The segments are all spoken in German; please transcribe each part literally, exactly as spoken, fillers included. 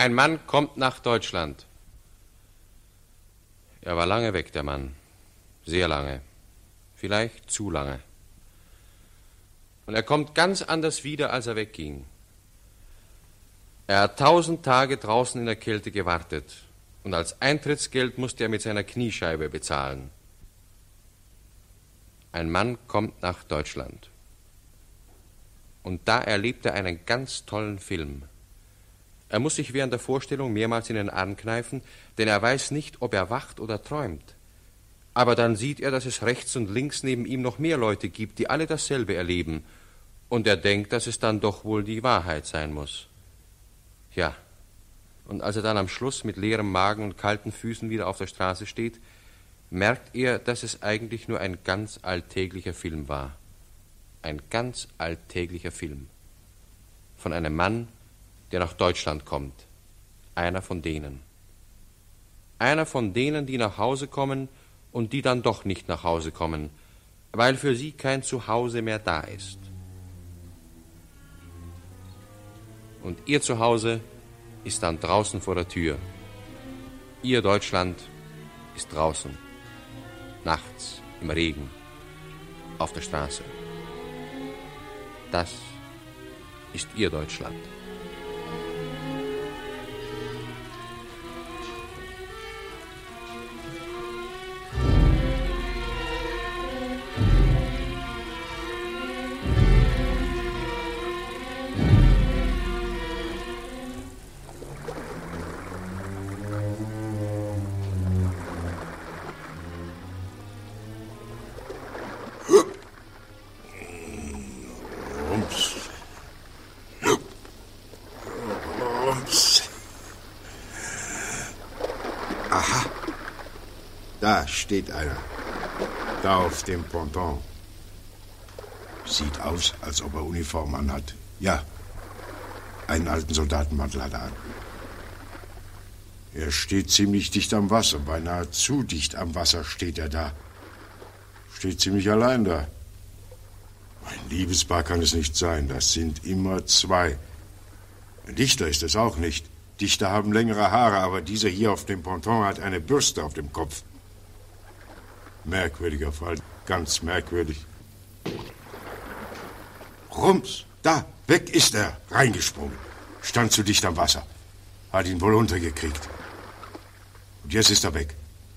Ein Mann kommt nach Deutschland. Er war lange weg, der Mann. Sehr lange. Vielleicht zu lange. Und er kommt ganz anders wieder, als er wegging. Er hat tausend Tage draußen in der Kälte gewartet. Und als Eintrittsgeld musste er mit seiner Kniescheibe bezahlen. Ein Mann kommt nach Deutschland. Und da erlebt er einen ganz tollen Film. Er muss sich während der Vorstellung mehrmals in den Arm kneifen, denn er weiß nicht, ob er wacht oder träumt. Aber dann sieht er, dass es rechts und links neben ihm noch mehr Leute gibt, die alle dasselbe erleben. Und er denkt, dass es dann doch wohl die Wahrheit sein muss. Ja, und als er dann am Schluss mit leerem Magen und kalten Füßen wieder auf der Straße steht, merkt er, dass es eigentlich nur ein ganz alltäglicher Film war. Ein ganz alltäglicher Film. Von einem Mann, der nach Deutschland kommt. Einer von denen. Einer von denen, die nach Hause kommen und die dann doch nicht nach Hause kommen, weil für sie kein Zuhause mehr da ist. Und ihr Zuhause ist dann draußen vor der Tür. Ihr Deutschland ist draußen. Nachts, im Regen, auf der Straße. Das ist ihr Deutschland. Da steht einer. Da auf dem Ponton. Sieht aus, als ob er Uniform anhat. Ja, einen alten Soldatenmantel hat er an. Er steht ziemlich dicht am Wasser. Beinahe zu dicht am Wasser steht er da. Steht ziemlich allein da. Ein Liebespaar kann es nicht sein. Das sind immer zwei. Ein Dichter ist es auch nicht. Dichter haben längere Haare, aber dieser hier auf dem Ponton hat eine Bürste auf dem Kopf. Merkwürdiger Fall, ganz merkwürdig. Rums, da, weg ist er, reingesprungen. Stand zu dicht am Wasser. Hat ihn wohl untergekriegt. Und jetzt ist er weg.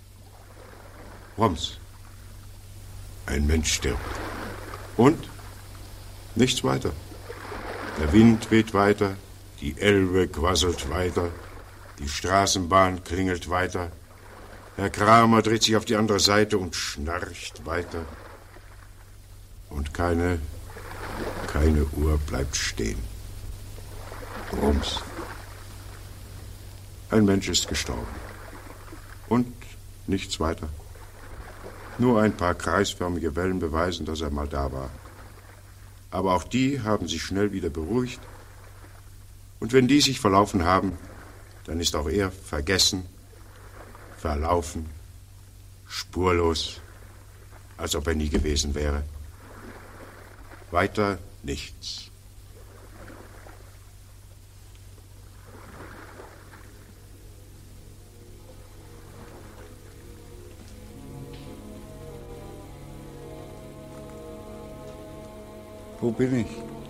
Rums. Ein Mensch stirbt. Und? Nichts weiter. Der Wind weht weiter, die Elbe quasselt weiter, die Straßenbahn klingelt weiter. Herr Kramer dreht sich auf die andere Seite und schnarcht weiter. Und keine, keine Uhr bleibt stehen. Rums. Ein Mensch ist gestorben. Und nichts weiter. Nur ein paar kreisförmige Wellen beweisen, dass er mal da war. Aber auch die haben sich schnell wieder beruhigt. Und wenn die sich verlaufen haben, dann ist auch er vergessen, verlaufen, spurlos, als ob er nie gewesen wäre. Weiter nichts. Wo bin ich?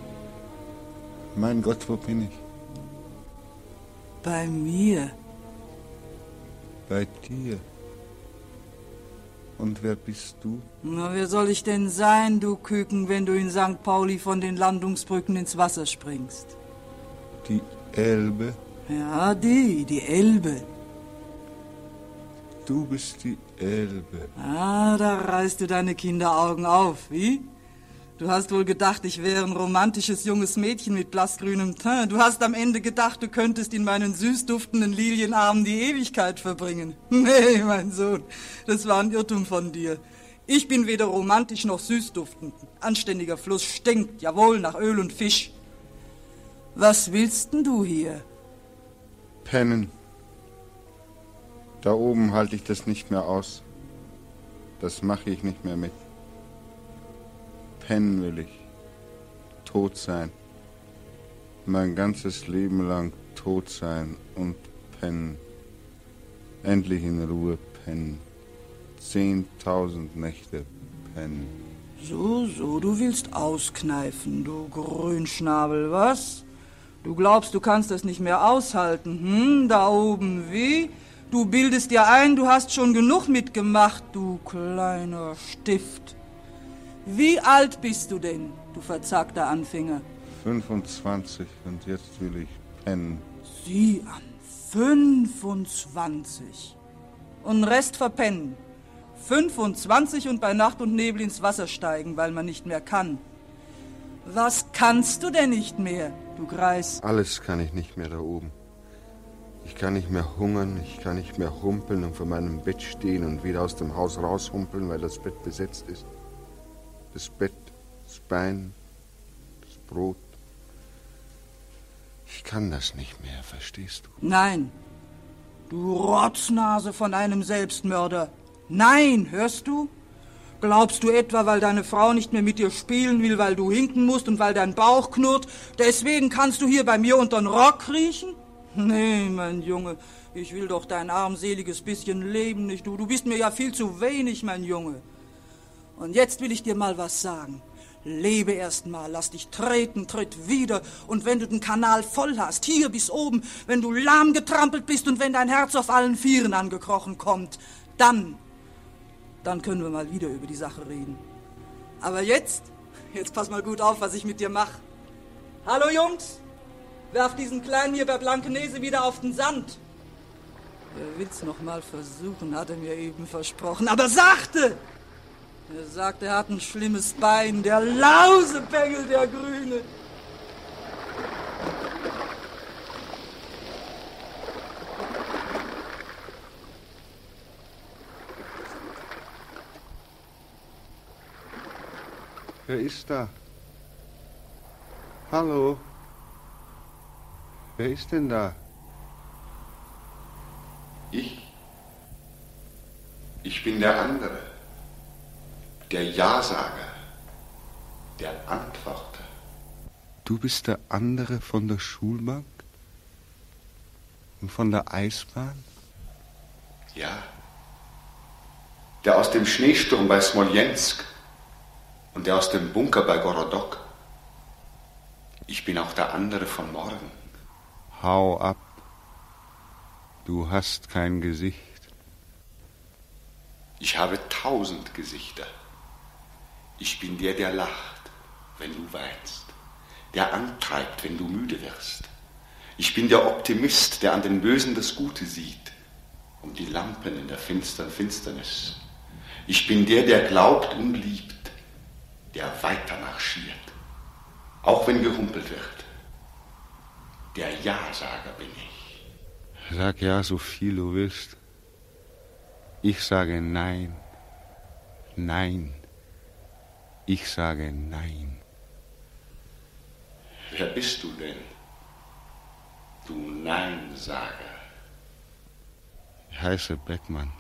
Mein Gott, wo bin ich? Bei mir. Bei dir. Und wer bist du? Na, wer soll ich denn sein, du Küken, wenn du in Sankt Pauli von den Landungsbrücken ins Wasser springst? Die Elbe? Ja, die, die Elbe. Du bist die Elbe. Ah, da reißt du deine Kinderaugen auf, wie? Du hast wohl gedacht, ich wäre ein romantisches junges Mädchen mit blassgrünem Teint. Du hast am Ende gedacht, du könntest in meinen süß duftenden Lilienarmen die Ewigkeit verbringen. Nee, mein Sohn, das war ein Irrtum von dir. Ich bin weder romantisch noch süß duftend. Anständiger Fluss stinkt, jawohl, nach Öl und Fisch. Was willst denn du hier? Pennen. Da oben halte ich das nicht mehr aus. Das mache ich nicht mehr mit. Pennen will ich. Tot sein. Mein ganzes Leben lang tot sein und pennen. Endlich in Ruhe pennen. Zehntausend Nächte pennen. So, so, du willst auskneifen, du Grünschnabel, was? Du glaubst, du kannst das nicht mehr aushalten, hm, da oben, wie? Du bildest dir ein, du hast schon genug mitgemacht, du kleiner Stift. Wie alt bist du denn, du verzagter Anfänger? fünfundzwanzig und jetzt will ich pennen. Sieh an, fünfundzwanzig. Und den Rest verpennen. fünfundzwanzig und bei Nacht und Nebel ins Wasser steigen, weil man nicht mehr kann. Was kannst du denn nicht mehr, du Greis? Alles kann ich nicht mehr da oben. Ich kann nicht mehr hungern, ich kann nicht mehr humpeln und vor meinem Bett stehen und wieder aus dem Haus raushumpeln, weil das Bett besetzt ist. Das Bett, das Bein, das Brot. Ich kann das nicht mehr, verstehst du? Nein, du Rotznase von einem Selbstmörder. Nein, hörst du? Glaubst du etwa, weil deine Frau nicht mehr mit dir spielen will, weil du hinken musst und weil dein Bauch knurrt, deswegen kannst du hier bei mir unter den Rock kriechen? Nee, mein Junge, ich will doch dein armseliges bisschen Leben nicht, du. Du bist mir ja viel zu wenig, mein Junge. Und jetzt will ich dir mal was sagen. Lebe erst mal, lass dich treten, tritt wieder. Und wenn du den Kanal voll hast, hier bis oben, wenn du lahm getrampelt bist und wenn dein Herz auf allen Vieren angekrochen kommt, dann, dann können wir mal wieder über die Sache reden. Aber jetzt, jetzt pass mal gut auf, was ich mit dir mache. Hallo Jungs, werf diesen Kleinen hier bei Blankenese wieder auf den Sand. Er will's noch mal versuchen, hat er mir eben versprochen, aber sachte! Er sagt, er hat ein schlimmes Bein, der Lausebengel, der Grüne. Wer ist da? Hallo? Wer ist denn da? Ich? Ich bin der andere. Der Ja-Sager. Der Antworter. Du bist der andere von der Schulbank? Und von der Eisbahn? Ja. Der aus dem Schneesturm bei Smolensk und der aus dem Bunker bei Gorodok. Ich bin auch der andere von morgen. Hau ab. Du hast kein Gesicht. Ich habe tausend Gesichter. Ich bin der, der lacht, wenn du weinst, der antreibt, wenn du müde wirst. Ich bin der Optimist, der an den Bösen das Gute sieht, um die Lampen in der finstern Finsternis. Ich bin der, der glaubt und liebt, der weiter marschiert, auch wenn gehumpelt wird. Der Ja-Sager bin ich. Sag ja so viel du willst. Ich sage nein, nein. Ich sage nein. Wer bist du denn, du Nein-Sager? Ich heiße Beckmann.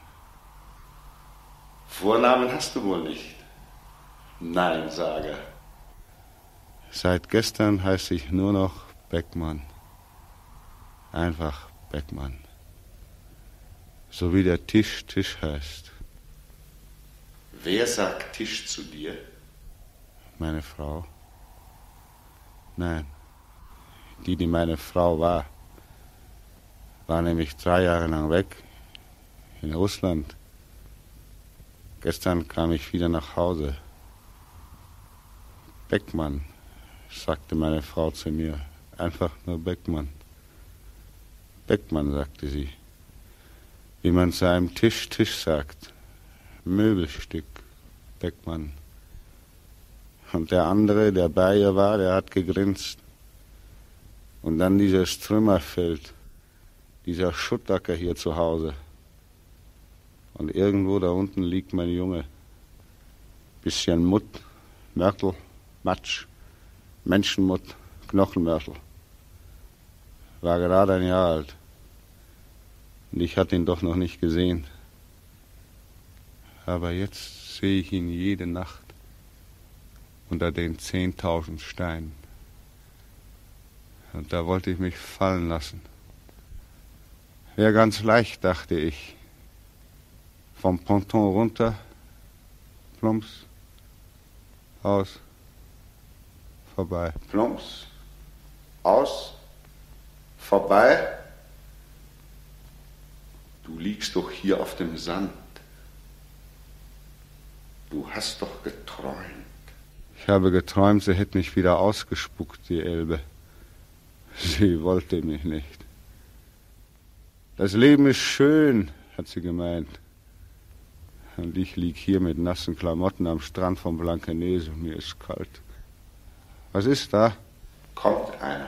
Vornamen hast du wohl nicht, Nein-Sager. Seit gestern heiße ich nur noch Beckmann. Einfach Beckmann. So wie der Tisch Tisch heißt. Wer sagt Tisch zu dir? Meine Frau. Nein, die, die meine Frau war, war nämlich drei Jahre lang weg, in Russland. Gestern kam ich wieder nach Hause. Beckmann, sagte meine Frau zu mir, einfach nur Beckmann. Beckmann, sagte sie, wie man zu einem Tisch Tisch sagt, Möbelstück, Beckmann. Und der andere, der bei ihr war, der hat gegrinst. Und dann dieses Trümmerfeld, dieser Schuttacker hier zu Hause. Und irgendwo da unten liegt mein Junge. Bisschen Mutt, Mörtel, Matsch, Menschenmutt, Knochenmörtel. War gerade ein Jahr alt. Und ich hatte ihn doch noch nicht gesehen. Aber jetzt sehe ich ihn jede Nacht unter den zehntausend Steinen. Und da wollte ich mich fallen lassen. Wäre ganz leicht, dachte ich. Vom Ponton runter, plumps, aus, vorbei. Plumps, aus, vorbei. Du liegst doch hier auf dem Sand. Du hast doch geträumt. Ich habe geträumt, sie hätte mich wieder ausgespuckt, die Elbe. Sie wollte mich nicht. Das Leben ist schön, hat sie gemeint. Und ich lieg hier mit nassen Klamotten am Strand von Blankenese und mir ist kalt. Was ist da? Kommt einer.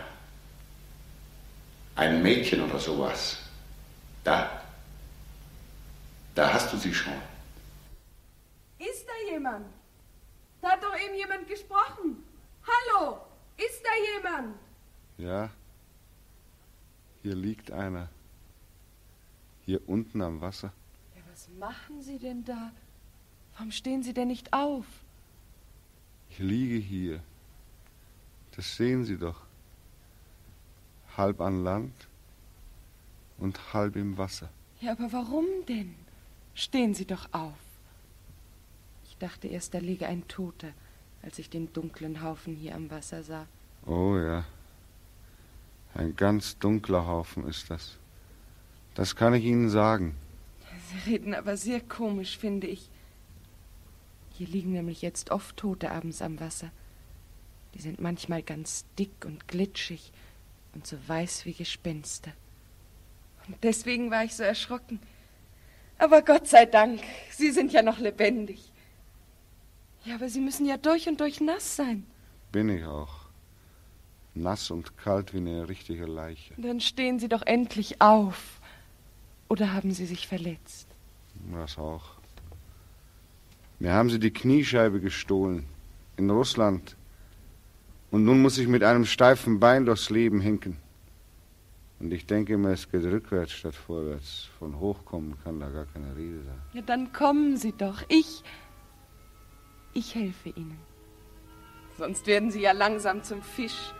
Ein Mädchen oder sowas. Da. Da hast du sie schon. Ist da jemand? Da hat doch eben jemand gesprochen. Hallo, ist da jemand? Ja. Hier liegt einer. Hier unten am Wasser. Ja, was machen Sie denn da? Warum stehen Sie denn nicht auf? Ich liege hier. Das sehen Sie doch. Halb an Land und halb im Wasser. Ja, aber warum denn? Stehen Sie doch auf. Ich dachte erst, da liege ein Toter, als ich den dunklen Haufen hier am Wasser sah. Oh ja. Ein ganz dunkler Haufen ist das. Das kann ich Ihnen sagen. Sie reden aber sehr komisch, finde ich. Hier liegen nämlich jetzt oft Tote abends am Wasser. Die sind manchmal ganz dick und glitschig und so weiß wie Gespenster. Und deswegen war ich so erschrocken. Aber Gott sei Dank, Sie sind ja noch lebendig. Ja, aber Sie müssen ja durch und durch nass sein. Bin ich auch. Nass und kalt wie eine richtige Leiche. Dann stehen Sie doch endlich auf. Oder haben Sie sich verletzt? Das auch. Mir haben sie die Kniescheibe gestohlen. In Russland. Und nun muss ich mit einem steifen Bein durchs Leben hinken. Und ich denke immer, es geht rückwärts statt vorwärts. Von hochkommen kann da gar keine Rede sein. Ja, dann kommen Sie doch. Ich... Ich helfe Ihnen. Sonst werden Sie ja langsam zum Fisch.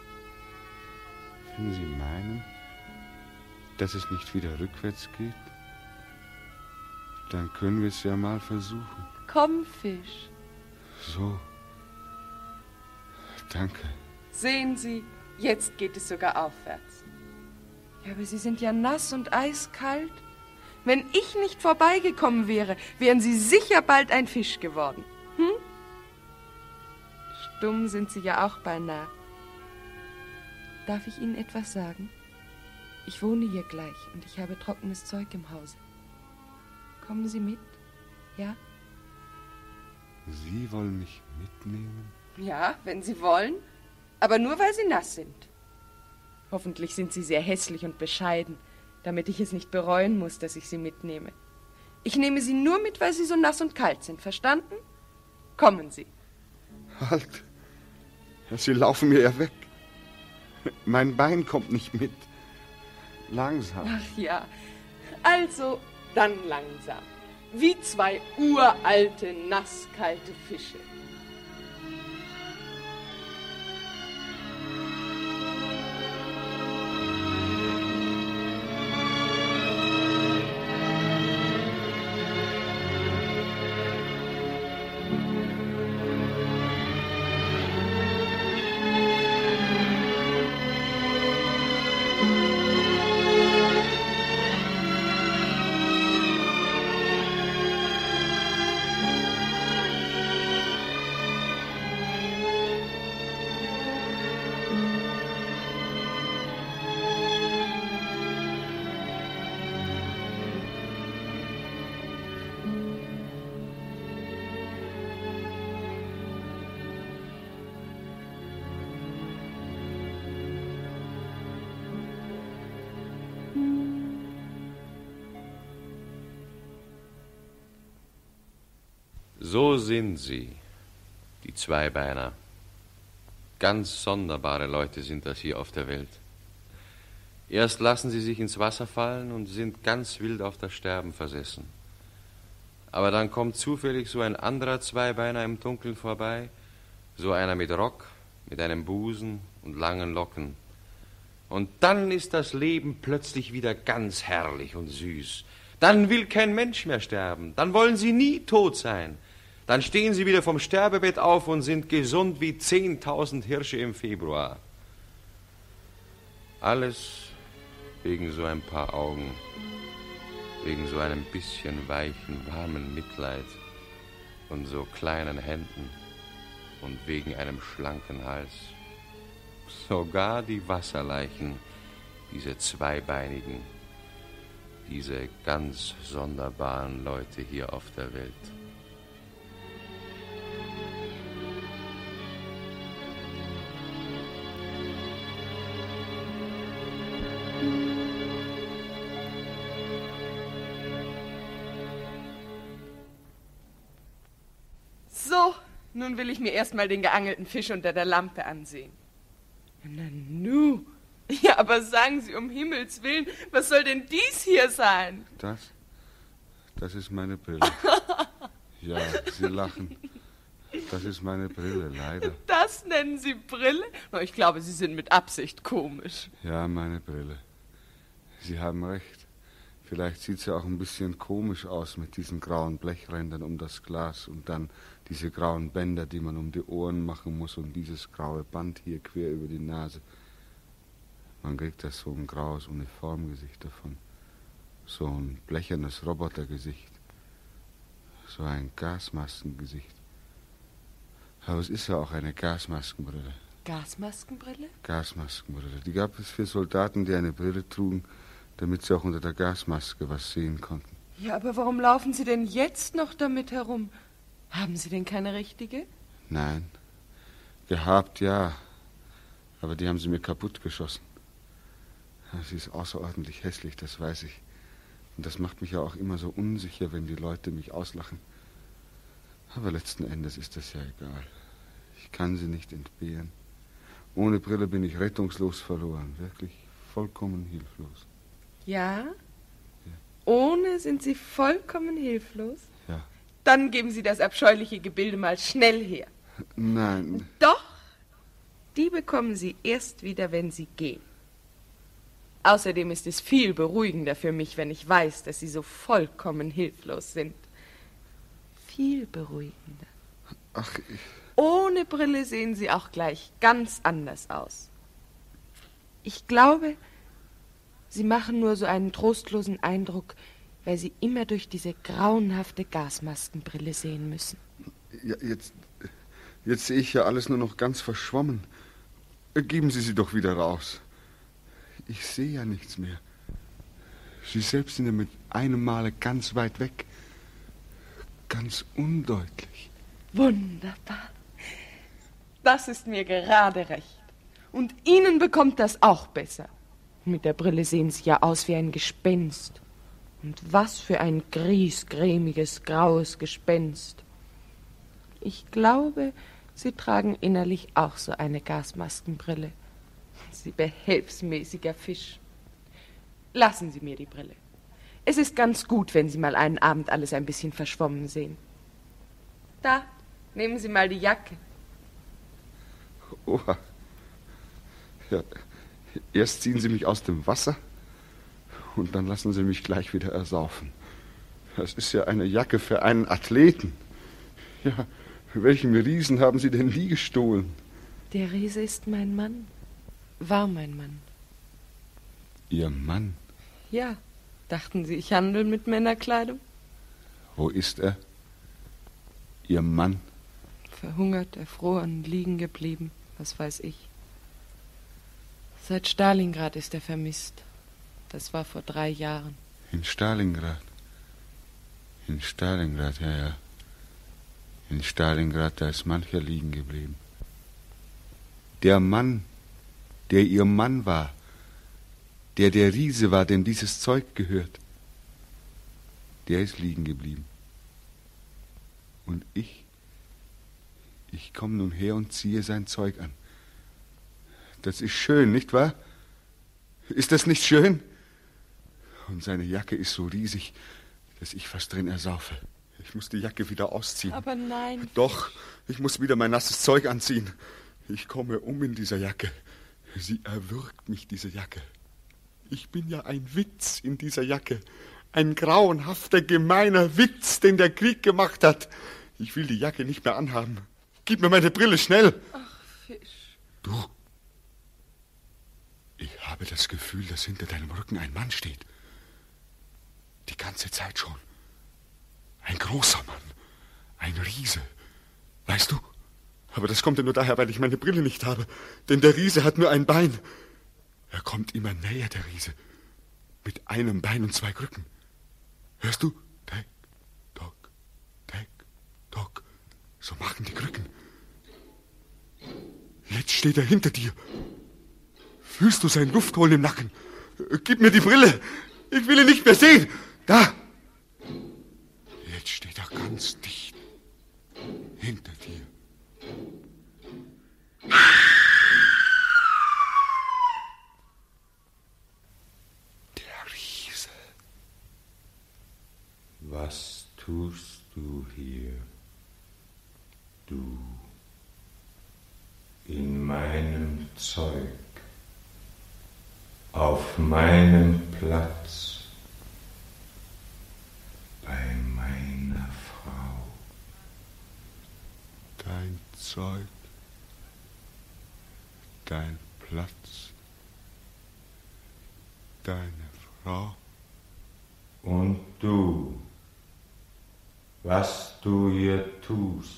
Wenn Sie meinen, dass es nicht wieder rückwärts geht, dann können wir es ja mal versuchen. Komm, Fisch. So. Danke. Sehen Sie, jetzt geht es sogar aufwärts. Ja, aber Sie sind ja nass und eiskalt. Wenn ich nicht vorbeigekommen wäre, wären Sie sicher bald ein Fisch geworden. Hm? Stumm sind Sie ja auch beinahe. Darf ich Ihnen etwas sagen? Ich wohne hier gleich und ich habe trockenes Zeug im Hause. Kommen Sie mit? Ja? Sie wollen mich mitnehmen? Ja, wenn Sie wollen. Aber nur, weil Sie nass sind. Hoffentlich sind Sie sehr hässlich und bescheiden, damit ich es nicht bereuen muss, dass ich Sie mitnehme. Ich nehme Sie nur mit, weil Sie so nass und kalt sind. Verstanden? Kommen Sie. Halt! Sie laufen mir ja weg. Mein Bein kommt nicht mit. Langsam. Ach ja. Also, dann langsam. Wie zwei uralte, nasskalte Fische. So sind sie, die Zweibeiner. Ganz sonderbare Leute sind das hier auf der Welt. Erst lassen sie sich ins Wasser fallen und sind ganz wild auf das Sterben versessen. Aber dann kommt zufällig so ein anderer Zweibeiner im Dunkeln vorbei, so einer mit Rock, mit einem Busen und langen Locken. Und dann ist das Leben plötzlich wieder ganz herrlich und süß. Dann will kein Mensch mehr sterben. Dann wollen sie nie tot sein. Dann stehen sie wieder vom Sterbebett auf und sind gesund wie zehntausend Hirsche im Februar. Alles wegen so ein paar Augen, wegen so einem bisschen weichen, warmen Mitleid und so kleinen Händen und wegen einem schlanken Hals. Sogar die Wasserleichen, diese zweibeinigen, diese ganz sonderbaren Leute hier auf der Welt. So, nun will ich mir erstmal den geangelten Fisch unter der Lampe ansehen. Na nu, ja, aber sagen Sie um Himmels Willen, was soll denn dies hier sein? Das? Das ist meine Brille. Ja, Sie lachen. Das ist meine Brille, leider. Das nennen Sie Brille? Na, ich glaube, Sie sind mit Absicht komisch. Ja, meine Brille. Sie haben recht. Vielleicht sieht sie auch ein bisschen komisch aus mit diesen grauen Blechrändern um das Glas und dann diese grauen Bänder, die man um die Ohren machen muss und dieses graue Band hier quer über die Nase. Man kriegt das so ein graues Uniformgesicht davon. So ein blechernes Robotergesicht. So ein Gasmaskengesicht. Aber es ist ja auch eine Gasmaskenbrille. Gasmaskenbrille? Gasmaskenbrille. Die gab es für Soldaten, die eine Brille trugen, damit sie auch unter der Gasmaske was sehen konnten. Ja, aber warum laufen Sie denn jetzt noch damit herum? Haben Sie denn keine richtige? Nein. Gehabt, ja. Aber die haben sie mir kaputt geschossen. Sie ist außerordentlich hässlich, das weiß ich. Und das macht mich ja auch immer so unsicher, wenn die Leute mich auslachen. Aber letzten Endes ist das ja egal. Ich kann sie nicht entbehren. Ohne Brille bin ich rettungslos verloren. Wirklich vollkommen hilflos. Ja? Ja. Ohne sind Sie vollkommen hilflos? Ja. Dann geben Sie das abscheuliche Gebilde mal schnell her. Nein. Doch. Die bekommen Sie erst wieder, wenn Sie gehen. Außerdem ist es viel beruhigender für mich, wenn ich weiß, dass Sie so vollkommen hilflos sind. Viel beruhigender. Ach, ich... Ohne Brille sehen Sie auch gleich ganz anders aus. Ich glaube, Sie machen nur so einen trostlosen Eindruck, weil Sie immer durch diese grauenhafte Gasmaskenbrille sehen müssen. Ja, jetzt, jetzt sehe ich ja alles nur noch ganz verschwommen. Geben Sie sie doch wieder raus. Ich sehe ja nichts mehr. Sie selbst sind ja mit einem Male ganz weit weg. Ganz undeutlich. Wunderbar. Das ist mir gerade recht. Und Ihnen bekommt das auch besser. Mit der Brille sehen Sie ja aus wie ein Gespenst. Und was für ein griesgrämiges, graues Gespenst. Ich glaube, Sie tragen innerlich auch so eine Gasmaskenbrille. Sie behelfsmäßiger Fisch. Lassen Sie mir die Brille. Es ist ganz gut, wenn Sie mal einen Abend alles ein bisschen verschwommen sehen. Da, nehmen Sie mal die Jacke. Oha. Ja, erst ziehen Sie mich aus dem Wasser und dann lassen Sie mich gleich wieder ersaufen. Das ist ja eine Jacke für einen Athleten. Ja, welchen Riesen haben Sie denn die gestohlen? Der Riese ist mein Mann. War mein Mann. Ihr Mann? Ja. Dachten Sie, ich handle mit Männerkleidung? Wo ist er? Ihr Mann? Verhungert, erfroren, liegen geblieben. Was weiß ich. Seit Stalingrad ist er vermisst. Das war vor drei Jahren. In Stalingrad? In Stalingrad, ja, ja. In Stalingrad, da ist mancher liegen geblieben. Der Mann, der ihr Mann war, der der Riese war, dem dieses Zeug gehört, der ist liegen geblieben. Und ich, ich komme nun her und ziehe sein Zeug an. Das ist schön, nicht wahr? Ist das nicht schön? Und seine Jacke ist so riesig, dass ich fast drin ersaufe. Ich muss die Jacke wieder ausziehen. Aber nein. Doch, ich muss wieder mein nasses Zeug anziehen. Ich komme um in dieser Jacke. Sie erwürgt mich, diese Jacke. Ich bin ja ein Witz in dieser Jacke. Ein grauenhafter, gemeiner Witz, den der Krieg gemacht hat. Ich will die Jacke nicht mehr anhaben. Gib mir meine Brille, schnell. Ach, Fisch. Du, ich habe das Gefühl, dass hinter deinem Rücken ein Mann steht. Die ganze Zeit schon. Ein großer Mann. Ein Riese. Weißt du? Aber das kommt ja nur daher, weil ich meine Brille nicht habe. Denn der Riese hat nur ein Bein. Er kommt immer näher, der Riese. Mit einem Bein und zwei Krücken. Hörst du? Tack, tock, tack, tock. So machen die Krücken. Jetzt steht er hinter dir. Fühlst du sein Luftholen im Nacken? Gib mir die Brille. Ich will ihn nicht mehr sehen. Da. Jetzt steht er ganz dicht. Hinter dir. Der Riese. Was tust du hier, du, in meinem Zeug, auf meinem Platz, bei meiner Frau? Dein Zeug, dein Platz, deine Frau. Und du, was du hier tust?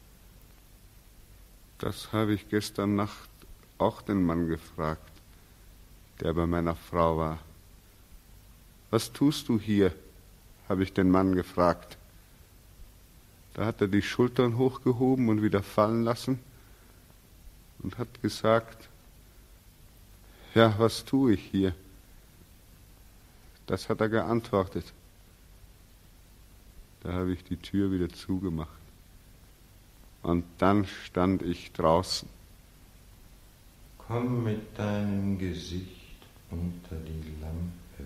Das habe ich gestern Nacht auch den Mann gefragt, der bei meiner Frau war. Was tust du hier? Habe ich den Mann gefragt. Da hat er die Schultern hochgehoben und wieder fallen lassen und hat gesagt, ja, was tue ich hier? Das hat er geantwortet. Da habe ich die Tür wieder zugemacht. Und dann stand ich draußen. Komm mit deinem Gesicht unter die Lampe,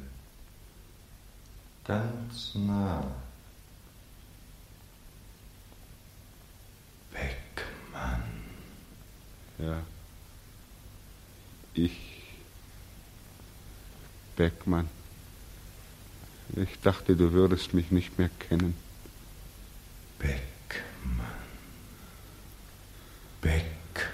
ganz nah. Beckmann. Ja, ich, Beckmann. Ich dachte, du würdest mich nicht mehr kennen. Beckmann. Beckmann.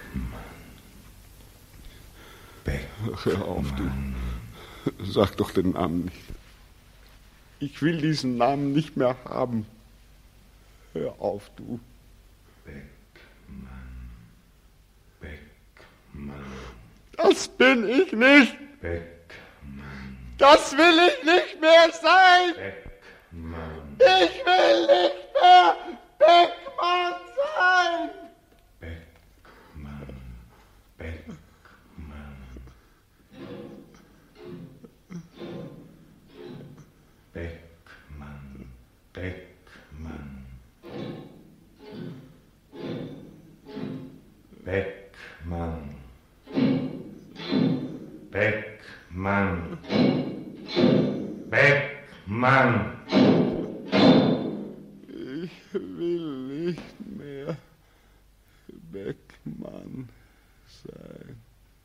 Beckmann. Hör auf, du. Sag doch den Namen nicht. Ich will diesen Namen nicht mehr haben. Hör auf, du. Beckmann. Beckmann. Das bin ich nicht. Beckmann. Das will ich nicht mehr sein. Beckmann. Ich will nicht mehr Beckmann sein. Beckmann. Beckmann. Beckmann. Beckmann. Beckmann. Beckmann. Beckmann. Ich will nicht mehr Beckmann sein.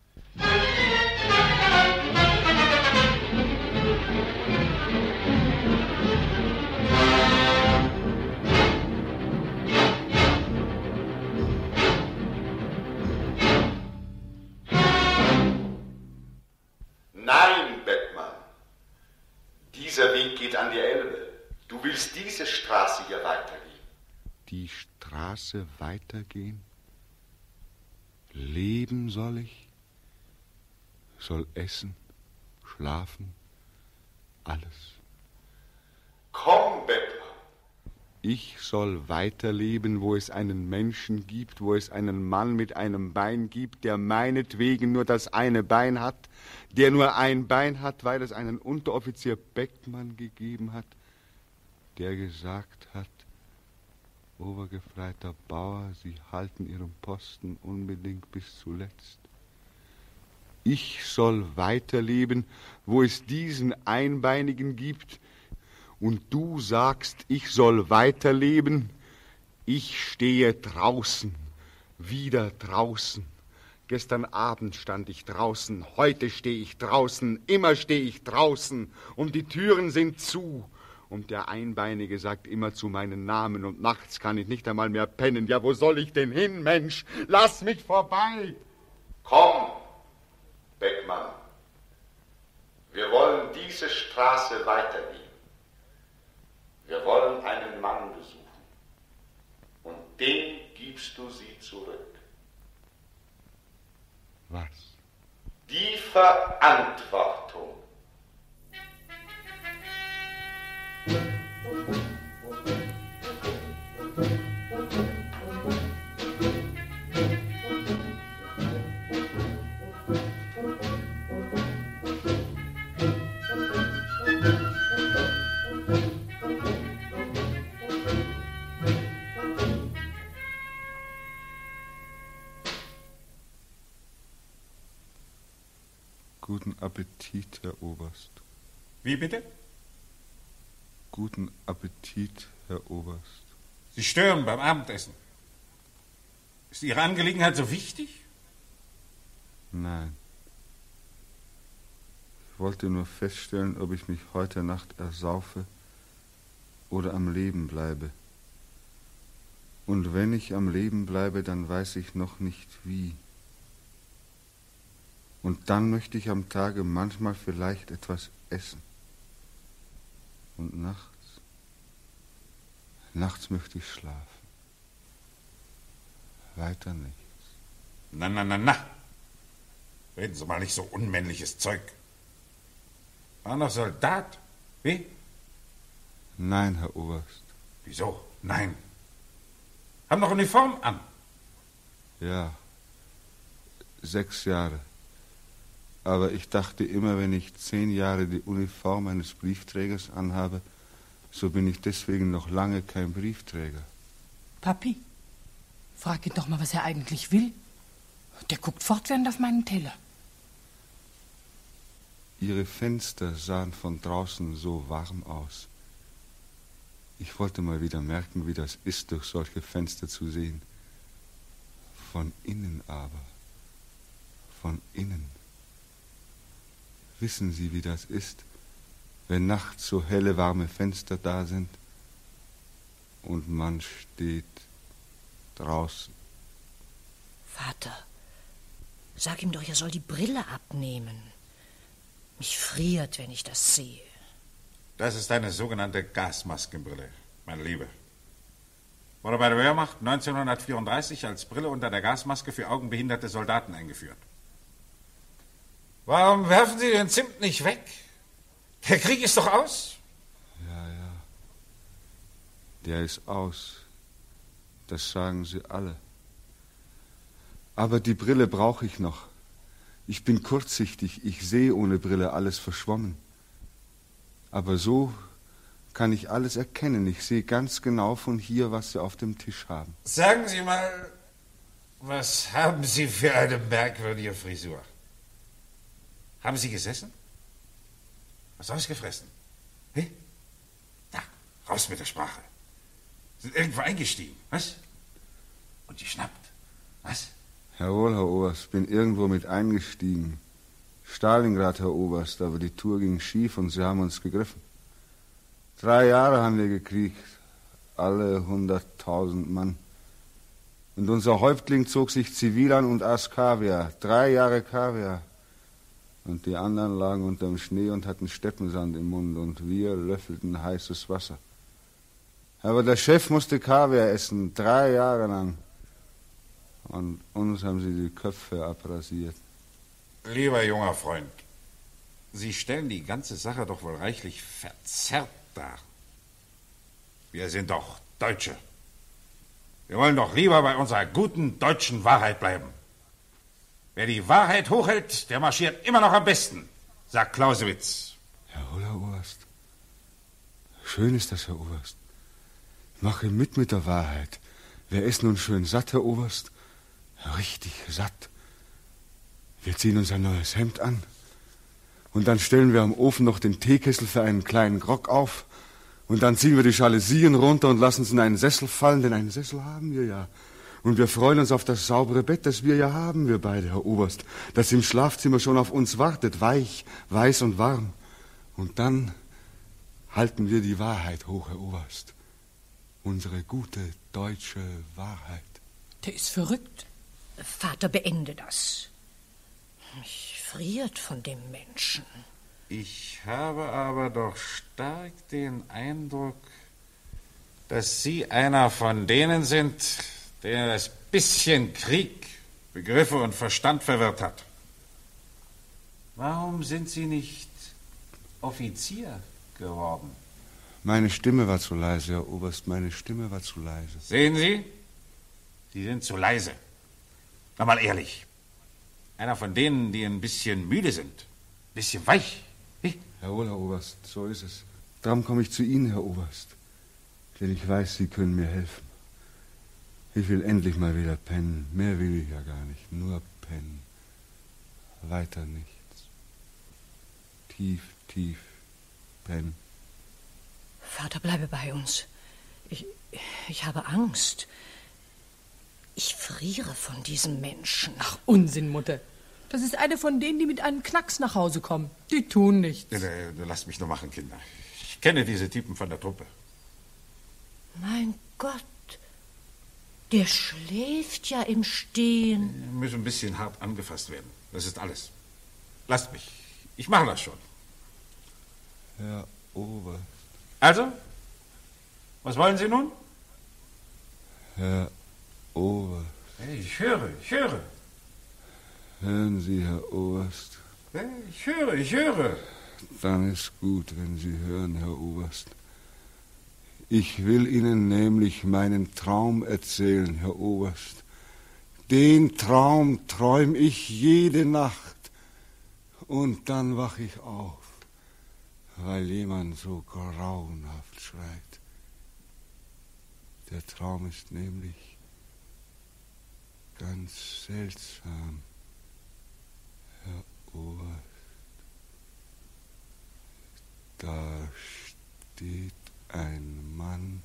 Nein, Beckmann. Dieser Weg geht an die Elbe. Du willst diese Straße hier weitergehen. Die Straße weitergehen? Leben soll ich? Soll essen, schlafen, alles. Komm, Beckmann. Ich soll weiterleben, wo es einen Menschen gibt, wo es einen Mann mit einem Bein gibt, der meinetwegen nur das eine Bein hat, der nur ein Bein hat, weil es einen Unteroffizier Beckmann gegeben hat, der gesagt hat, Obergefreiter Bauer, Sie halten Ihren Posten unbedingt bis zuletzt. Ich soll weiterleben, wo es diesen Einbeinigen gibt, und du sagst, ich soll weiterleben. Ich stehe draußen, wieder draußen, Gestern Abend stand ich draußen, heute stehe ich draußen, immer stehe ich draußen und die Türen sind zu. Und der Einbeinige sagt immer zu meinen Namen und nachts kann ich nicht einmal mehr pennen. Ja, wo soll ich denn hin, Mensch? Lass mich vorbei! Komm, Beckmann. Wir wollen diese Straße weitergehen. Wir wollen einen Mann besuchen. Und dem gibst du sie zurück. Was? Die Verantwortung. Guten Appetit, Herr Oberst. Wie bitte? Guten Appetit, Herr Oberst. Sie stören beim Abendessen. Ist Ihre Angelegenheit so wichtig? Nein. Ich wollte nur feststellen, ob ich mich heute Nacht ersaufe oder am Leben bleibe. Und wenn ich am Leben bleibe, dann weiß ich noch nicht wie. Und dann möchte ich am Tage manchmal vielleicht etwas essen. Und nachts, nachts möchte ich schlafen. Weiter nichts. Na, na, na, na. Reden Sie mal nicht so unmännliches Zeug. War noch Soldat? Wie? Nein, Herr Oberst. Wieso? Nein. Haben noch Uniform an? Ja, sechs Jahre. Aber ich dachte immer, wenn ich zehn Jahre die Uniform eines Briefträgers anhabe, so bin ich deswegen noch lange kein Briefträger. Papi, frag ihn doch mal, was er eigentlich will. Der guckt fortwährend auf meinen Teller. Ihre Fenster sahen von draußen so warm aus. Ich wollte mal wieder merken, wie das ist, durch solche Fenster zu sehen. Von innen aber. Von innen. Wissen Sie, wie das ist, wenn nachts so helle, warme Fenster da sind und man steht draußen? Vater, sag ihm doch, er soll die Brille abnehmen. Mich friert, wenn ich das sehe. Das ist eine sogenannte Gasmaskenbrille, mein Lieber. Wurde bei der Wehrmacht neunzehnhundertvierunddreißig als Brille unter der Gasmaske für augenbehinderte Soldaten eingeführt. Warum werfen Sie den Zimt nicht weg? Der Krieg ist doch aus. Ja, ja. Der ist aus. Das sagen sie alle. Aber die Brille brauche ich noch. Ich bin kurzsichtig. Ich sehe ohne Brille alles verschwommen. Aber so kann ich alles erkennen. Ich sehe ganz genau von hier, was Sie auf dem Tisch haben. Sagen Sie mal, was haben Sie für eine merkwürdige Frisur? Haben Sie gesessen? Was ausgefressen? Hä? Da, raus mit der Sprache. Sind irgendwo eingestiegen, was? Und geschnappt, was? Jawohl, Herr Oberst, bin irgendwo mit eingestiegen. Stalingrad, Herr Oberst, aber die Tour ging schief und sie haben uns gegriffen. Drei Jahre haben wir gekriegt, alle hunderttausend Mann. Und unser Häuptling zog sich zivil an und aß Kaviar, drei Jahre Kaviar. Und die anderen lagen unterm Schnee und hatten Steppensand im Mund und wir löffelten heißes Wasser. Aber der Chef musste Kaviar essen, drei Jahre lang. Und uns haben sie die Köpfe abrasiert. Lieber junger Freund, Sie stellen die ganze Sache doch wohl reichlich verzerrt dar. Wir sind doch Deutsche. Wir wollen doch lieber bei unserer guten deutschen Wahrheit bleiben. Wer die Wahrheit hochhält, der marschiert immer noch am besten, sagt Clausewitz. Jawohl, Herr Oberst. Schön ist das, Herr Oberst. Mache mit mit der Wahrheit. Wer ist nun schön satt, Herr Oberst? Richtig satt. Wir ziehen uns ein neues Hemd an. Und dann stellen wir am Ofen noch den Teekessel für einen kleinen Grog auf. Und dann ziehen wir die Jalousien runter und lassen es in einen Sessel fallen, denn einen Sessel haben wir ja. Und wir freuen uns auf das saubere Bett, das wir ja haben, wir beide, Herr Oberst, das im Schlafzimmer schon auf uns wartet, weich, weiß und warm. Und dann halten wir die Wahrheit hoch, Herr Oberst. Unsere gute deutsche Wahrheit. Der ist verrückt. Vater, beende das. Mich friert von dem Menschen. Ich habe aber doch stark den Eindruck, dass Sie einer von denen sind, der das bisschen Krieg, Begriffe und Verstand verwirrt hat. Warum sind Sie nicht Offizier geworden? Meine Stimme war zu leise, Herr Oberst, meine Stimme war zu leise. Sehen Sie? Sie sind zu leise. Na mal ehrlich. Einer von denen, die ein bisschen müde sind, ein bisschen weich. Wie? Jawohl, Herr Oberst, so ist es. Darum komme ich zu Ihnen, Herr Oberst. Denn ich weiß, Sie können mir helfen. Ich will endlich mal wieder pennen. Mehr will ich ja gar nicht. Nur pennen. Weiter nichts. Tief, tief pennen. Vater, bleibe bei uns. Ich, ich habe Angst. Ich friere von diesem Menschen. Ach, Unsinn, Mutter. Das ist eine von denen, die mit einem Knacks nach Hause kommen. Die tun nichts. Ja, ja, lasst mich nur machen, Kinder. Ich kenne diese Typen von der Truppe. Mein Gott, der schläft ja im Stehen. Wir müssen ein bisschen hart angefasst werden. Das ist alles. Lasst mich. Ich mache das schon. Herr Oberst. Also? Was wollen Sie nun? Herr Oberst. Hey, ich höre, ich höre. Hören Sie, Herr Oberst. Hey, ich höre, ich höre. Dann ist gut, wenn Sie hören, Herr Oberst. Ich will Ihnen nämlich meinen Traum erzählen, Herr Oberst. Den Traum träum ich jede Nacht. Und dann wach ich auf, weil jemand so grauenhaft schreit. Der Traum ist nämlich ganz seltsam, Herr Oberst. Da steht ein Mann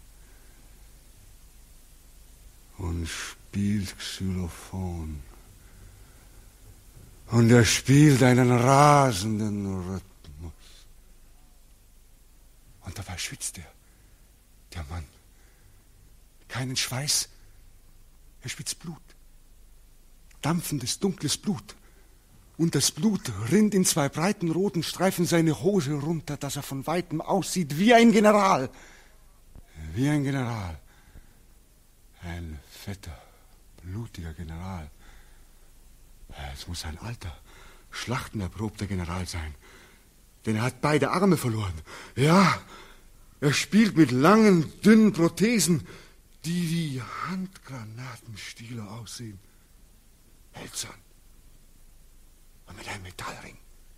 und spielt Xylophon. Und er spielt einen rasenden Rhythmus. Und dabei schwitzt er, der Mann. Keinen Schweiß, er schwitzt Blut. Dampfendes, dunkles Blut. Und das Blut rinnt in zwei breiten roten Streifen seine Hose runter, dass er von weitem aussieht wie ein General. Wie ein General. Ein fetter, blutiger General. Es muss ein alter, schlachtenerprobter General sein. Denn er hat beide Arme verloren. Ja, er spielt mit langen, dünnen Prothesen, die wie Handgranatenstiele aussehen. Hölzern. Und mit einem Metallring.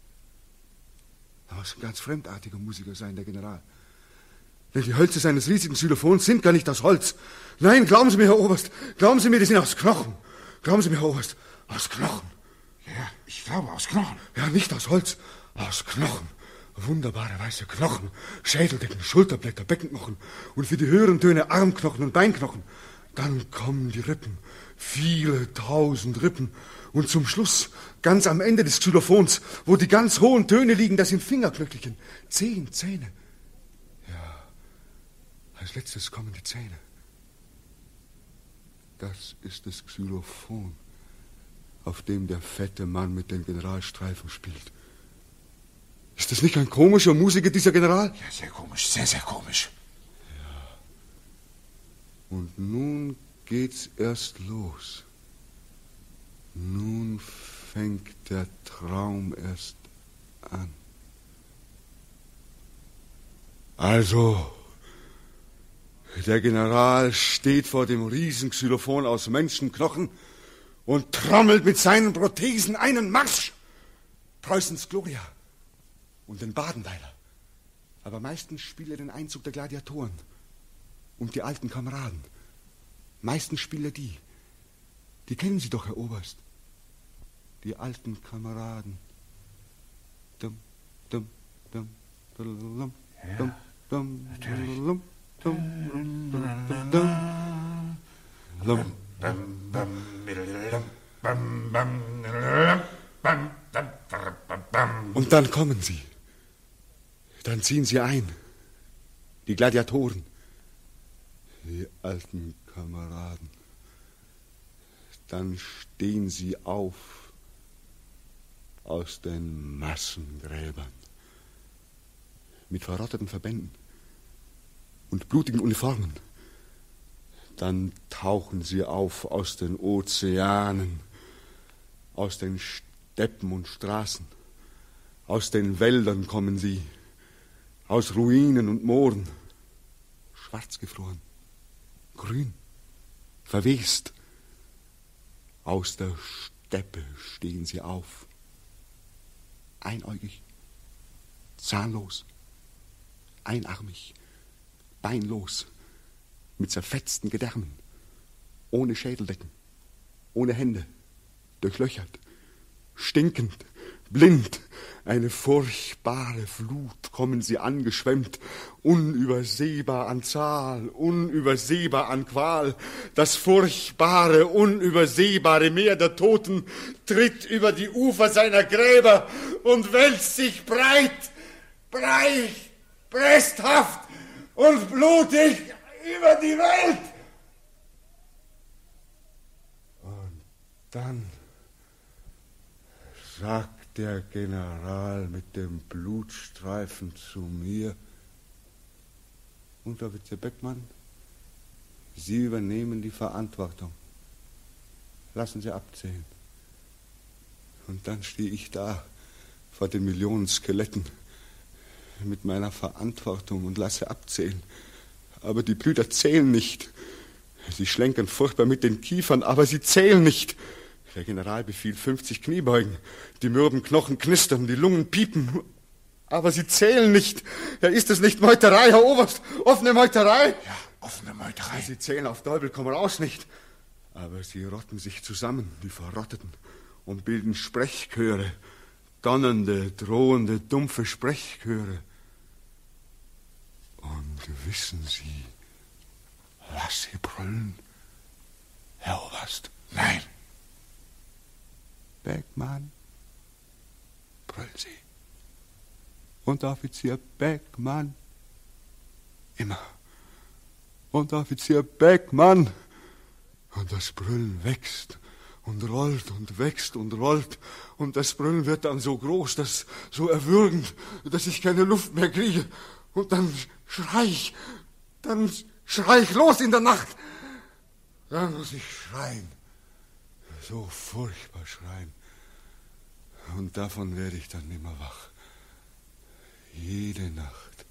Er muss ein ganz fremdartiger Musiker sein, der General. Denn die Hölzer seines riesigen Xylophons sind gar nicht aus Holz. Nein, glauben Sie mir, Herr Oberst, glauben Sie mir, die sind aus Knochen. Glauben Sie mir, Herr Oberst, aus Knochen. Ja, ich glaube, aus Knochen. Ja, nicht aus Holz, aus Knochen. Wunderbare weiße Knochen, Schädeldecken, Schulterblätter, Beckenknochen und für die höheren Töne Armknochen und Beinknochen. Dann kommen die Rippen, viele tausend Rippen. Und zum Schluss, ganz am Ende des Xylophons, wo die ganz hohen Töne liegen, das sind Fingerknöchelchen, zehn Zähne. Ja, als letztes kommen die Zähne. Das ist das Xylophon, auf dem der fette Mann mit den Generalstreifen spielt. Ist das nicht ein komischer Musiker, dieser General? Ja, sehr komisch, sehr, sehr komisch. Ja. Und nun geht's erst los. Nun fängt der Traum erst an. Also, der General steht vor dem riesen Xylophon aus Menschenknochen und trommelt mit seinen Prothesen einen Marsch. Preußens Gloria und den Badenweiler. Aber meistens spielt er den Einzug der Gladiatoren und die alten Kameraden. Meistens spielt er die. Die kennen Sie doch, Herr Oberst. Die alten Kameraden. Dum, dum, dum, dum, ja, dum, dum, natürlich. dum, dum, dum, dum, dum, dum. Und dann kommen sie. Dann ziehen sie ein. Die Gladiatoren. Die alten Kameraden. Dann stehen sie auf aus den Massengräbern. Mit verrotteten Verbänden und blutigen Uniformen. Dann tauchen sie auf aus den Ozeanen, aus den Steppen und Straßen, aus den Wäldern kommen sie, aus Ruinen und Mooren, schwarz gefroren, grün, verwest. Aus der Steppe stehen sie auf, einäugig, zahnlos, einarmig, beinlos, mit zerfetzten Gedärmen, ohne Schädeldecken, ohne Hände, durchlöchert, stinkend, blind, eine furchtbare Flut kommen sie angeschwemmt, unübersehbar an Zahl, unübersehbar an Qual. Das furchtbare, unübersehbare Meer der Toten tritt über die Ufer seiner Gräber und wälzt sich breit, breit, bresthaft und blutig über die Welt. Und dann sagt der General mit dem Blutstreifen zu mir: Unteroffizier Beckmann, Sie übernehmen die Verantwortung. Lassen Sie abzählen. Und dann stehe ich da vor den Millionen Skeletten mit meiner Verantwortung und lasse abzählen. Aber die Brüder zählen nicht. Sie schlenkern furchtbar mit den Kiefern, aber sie zählen nicht. Der General befiehlt fünfzig Kniebeugen. Die mürben Knochen knistern, die Lungen piepen. Aber sie zählen nicht. Ja, ist es nicht Meuterei, Herr Oberst? Offene Meuterei? Ja, offene Meuterei. Sie zählen auf Teufel komm raus nicht. Aber sie rotten sich zusammen, die Verrotteten, und bilden Sprechchöre. Donnernde, drohende, dumpfe Sprechchöre. Und wissen Sie, was sie brüllen, Herr Oberst? Nein. Beckmann, brüllen sie. Unteroffizier Beckmann. Immer. Unteroffizier Beckmann. Und das Brüllen wächst und rollt und wächst und rollt. Und das Brüllen wird dann so groß, dass, so erwürgend, dass ich keine Luft mehr kriege. Und dann schrei ich, dann schrei ich los in der Nacht. Dann muss ich schreien. So furchtbar schreien. Und davon werde ich dann immer wach. Jede Nacht.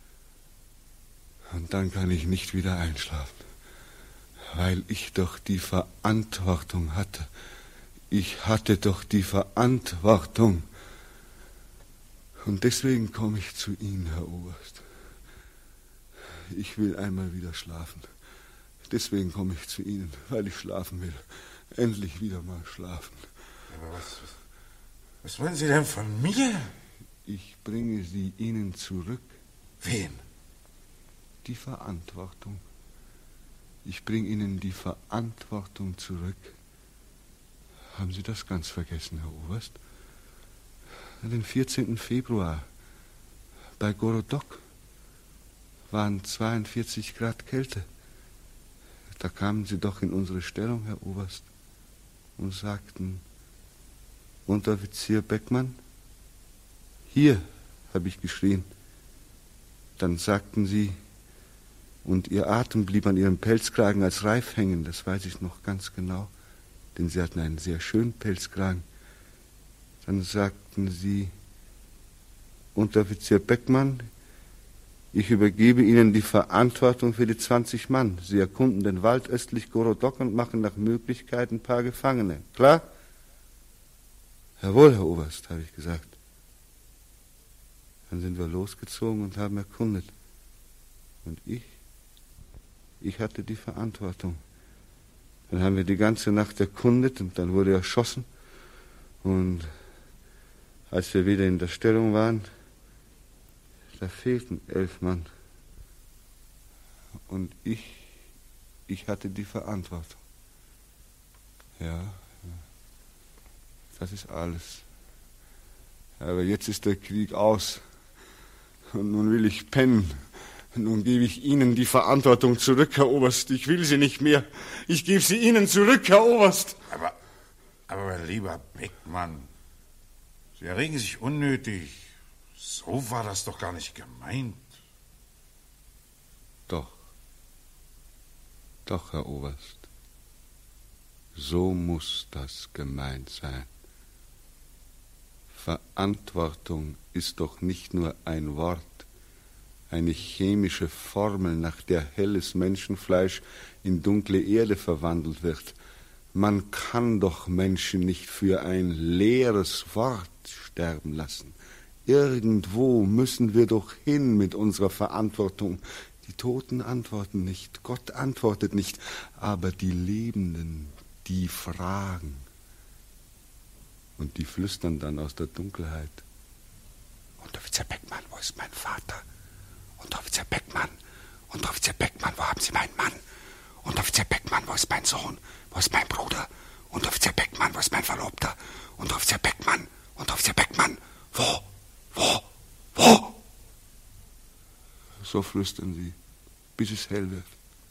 Und dann kann ich nicht wieder einschlafen. Weil ich doch die Verantwortung hatte. Ich hatte doch die Verantwortung. Und deswegen komme ich zu Ihnen, Herr Oberst. Ich will einmal wieder schlafen. Deswegen komme ich zu Ihnen, weil ich schlafen will. Endlich wieder mal schlafen. Aber was, was wollen Sie denn von mir? Ich bringe sie Ihnen zurück. Wem? Die Verantwortung. Ich bringe Ihnen die Verantwortung zurück. Haben Sie das ganz vergessen, Herr Oberst? Den vierzehnten Februar bei Gorodok waren zweiundvierzig Grad Kälte. Da kamen Sie doch in unsere Stellung, Herr Oberst, und sagten: Unteroffizier Beckmann, hier, habe ich geschrien. Dann sagten Sie, und Ihr Atem blieb an Ihrem Pelzkragen als Reif hängen, das weiß ich noch ganz genau, denn Sie hatten einen sehr schönen Pelzkragen. Dann sagten Sie: Unteroffizier Beckmann, ich übergebe Ihnen die Verantwortung für die zwanzig Mann. Sie erkunden den Wald östlich Gorodok und machen nach Möglichkeit ein paar Gefangene. Klar? Jawohl, Herr Oberst, habe ich gesagt. Dann sind wir losgezogen und haben erkundet. Und ich, ich hatte die Verantwortung. Dann haben wir die ganze Nacht erkundet und dann wurde erschossen. Und als wir wieder in der Stellung waren, da fehlten elf Mann. Und ich, ich hatte die Verantwortung. Ja, das ist alles. Aber jetzt ist der Krieg aus. Und nun will ich pennen. Nun gebe ich Ihnen die Verantwortung zurück, Herr Oberst. Ich will sie nicht mehr. Ich gebe sie Ihnen zurück, Herr Oberst. Aber, aber lieber Beckmann, Sie erregen sich unnötig. So war das doch gar nicht gemeint. Doch. Doch, Herr Oberst. So muss das gemeint sein. Verantwortung ist doch nicht nur ein Wort, eine chemische Formel, nach der helles Menschenfleisch in dunkle Erde verwandelt wird. Man kann doch Menschen nicht für ein leeres Wort sterben lassen. Irgendwo müssen wir doch hin mit unserer Verantwortung. Die Toten antworten nicht, Gott antwortet nicht, aber die Lebenden, die fragen. Und die flüstern dann aus der Dunkelheit. Unteroffizier Beckmann, wo ist mein Vater? Unteroffizier Beckmann, Unteroffizier Beckmann, wo haben Sie meinen Mann? Unteroffizier Beckmann, wo ist mein Sohn? Wo ist mein Bruder? Unteroffizier Beckmann, wo ist mein Verlobter? Unteroffizier Beckmann, Unteroffizier Beckmann, wo? Wo? Wo? So flüstern sie, bis es hell wird.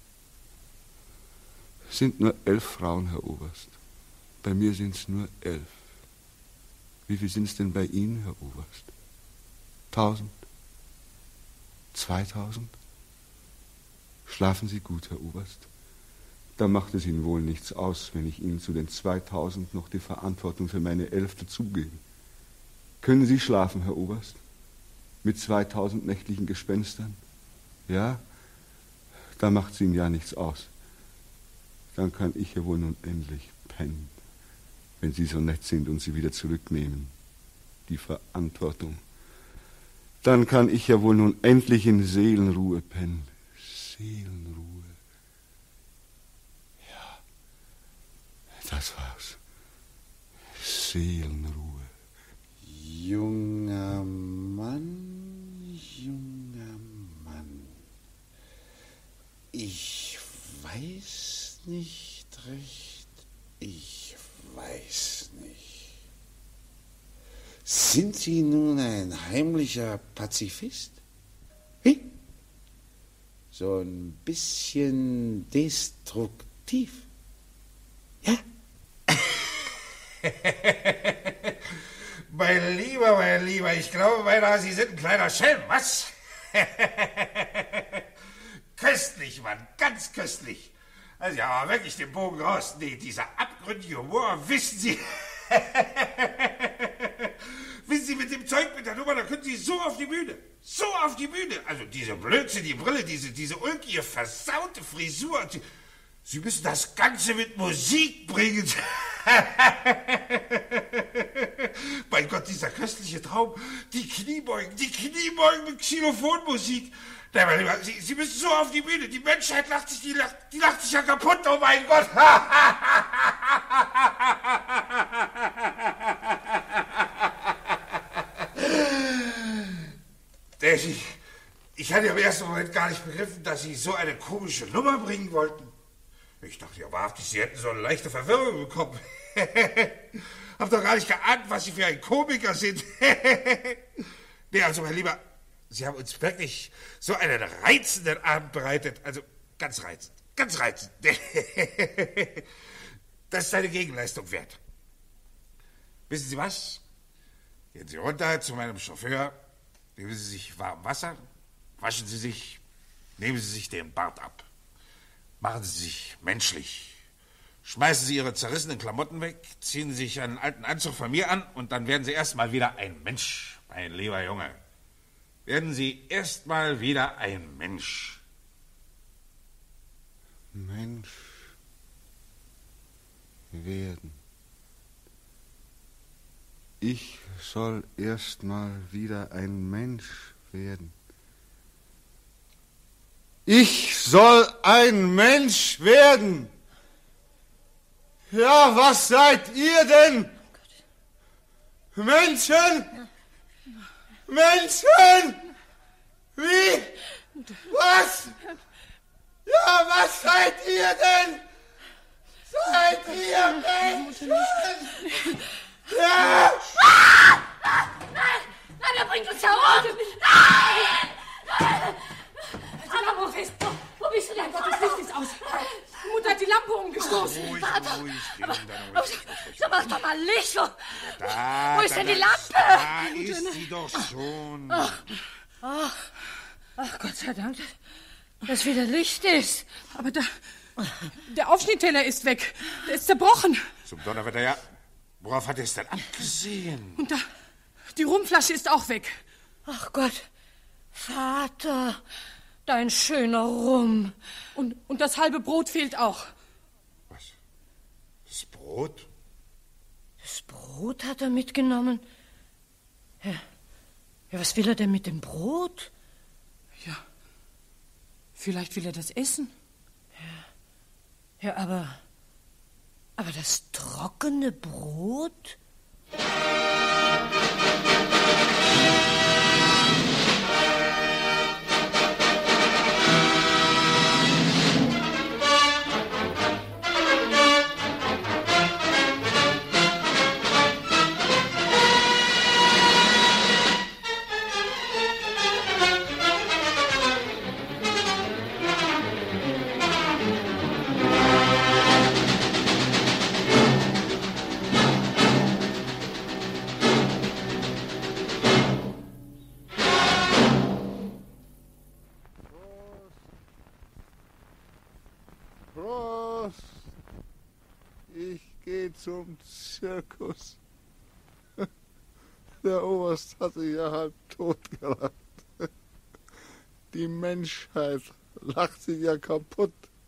Es sind nur elf Frauen, Herr Oberst. Bei mir sind es nur elf. Wie viel sind es denn bei Ihnen, Herr Oberst? Tausend? Zweitausend? Schlafen Sie gut, Herr Oberst. Da macht es Ihnen wohl nichts aus, wenn ich Ihnen zu den zweitausend noch die Verantwortung für meine elf dazugebe. Können Sie schlafen, Herr Oberst? Mit zweitausend nächtlichen Gespenstern? Ja? Da macht es Ihnen ja nichts aus. Dann kann ich ja wohl nun endlich pennen, wenn Sie so nett sind und sie wieder zurücknehmen, die Verantwortung. Dann kann ich ja wohl nun endlich in Seelenruhe pennen. Seelenruhe. Ja, das war's. Seelenruhe. Junger Mann, junger Mann, ich weiß nicht recht, ich weiß nicht. Sind Sie nun ein heimlicher Pazifist? Hey? So ein bisschen destruktiv? Ja? Mein Lieber, mein Lieber, ich glaube beinahe, Sie sind ein kleiner Schelm, was? Köstlich, Mann, ganz köstlich. Also ja, aber wirklich den Bogen raus. Nee, dieser abgründige Humor, wissen Sie... wissen Sie, mit dem Zeug, mit der Nummer, da können Sie so auf die Bühne. So auf die Bühne. Also diese Blödsinn, die Brille, diese, diese ulkige, versaute Frisur. Sie, Sie müssen das Ganze mit Musik bringen. Mein Gott, dieser köstliche Traum. Die Kniebeugen, die Kniebeugen mit Xylophonmusik. Nein, mein Lieber, Sie, Sie müssen so auf die Bühne. Die Menschheit lacht sich, die lacht, die lacht sich ja kaputt, oh mein Gott. Ich, ich hatte im ersten Moment gar nicht begriffen, dass Sie so eine komische Nummer bringen wollten. Ich dachte ja wahrhaftig, Sie hätten so eine leichte Verwirrung bekommen. Hab doch gar nicht geahnt, was Sie für ein Komiker sind. Nee, also mein Lieber, Sie haben uns wirklich so einen reizenden Abend bereitet. Also ganz reizend, ganz reizend. Das ist eine Gegenleistung wert. Wissen Sie was? Gehen Sie runter zu meinem Chauffeur, nehmen Sie sich warm Wasser, waschen Sie sich, nehmen Sie sich den Bart ab. Machen Sie sich menschlich. Schmeißen Sie Ihre zerrissenen Klamotten weg, ziehen Sie sich einen alten Anzug von mir an und dann werden Sie erstmal wieder ein Mensch, mein lieber Junge. Werden Sie erstmal wieder ein Mensch. Mensch werden. Ich soll erstmal wieder ein Mensch werden. Ich soll ein Mensch werden. Ja, was seid ihr denn? Menschen? Menschen? Wie? Was? Ja, was seid ihr denn? Seid ihr Menschen? Ja! Nein! Nein, er bringt uns ja um! Nein! Nein! Die Lampe ist... Wo bist du denn? Gott, das Licht ist aus. Die Mutter hat die Lampe umgestoßen. Ruhig, Vater. ruhig, Aber, Kinder, aber, ruhig. so mach doch mal Licht. Wo, Da, wo ist da, denn da, die Lampe? Da ist sie doch schon. Ach, ach, ach, Gott sei Dank, dass wieder Licht ist. Aber da... Der Aufschnittteller ist weg. Der ist zerbrochen. Zum Donnerwetter, ja. Worauf hat er es denn abgesehen? Und da... Die Rumflasche ist auch weg. Ach Gott, Vater, dein schöner Rum. Und, und das halbe Brot fehlt auch. Was? Das Brot? Das Brot hat er mitgenommen. Ja, ja, was will er denn mit dem Brot? Ja, vielleicht will er das essen. Ja, ja, aber... Aber das trockene Brot? Prost! Ich gehe zum Zirkus. Der Oberst hat sich ja halb tot gelacht. Die Menschheit lacht sich ja kaputt.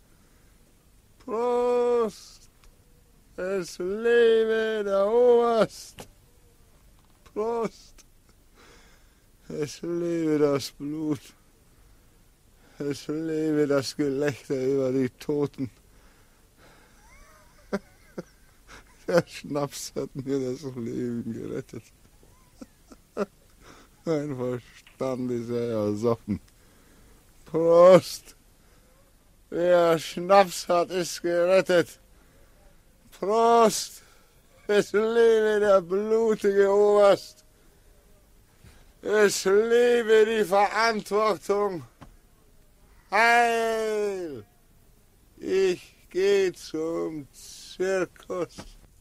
Prost! Es lebe der Oberst! Prost! Es lebe das Blut! Es lebe das Gelächter über die Toten. Der Schnaps hat mir das Leben gerettet. Mein Verstand ist ja ersoffen. Prost! Wer Schnaps hat, ist gerettet. Prost! Es lebe der blutige Oberst. Es lebe die Verantwortung. Heil! Ich gehe zum Zirkus.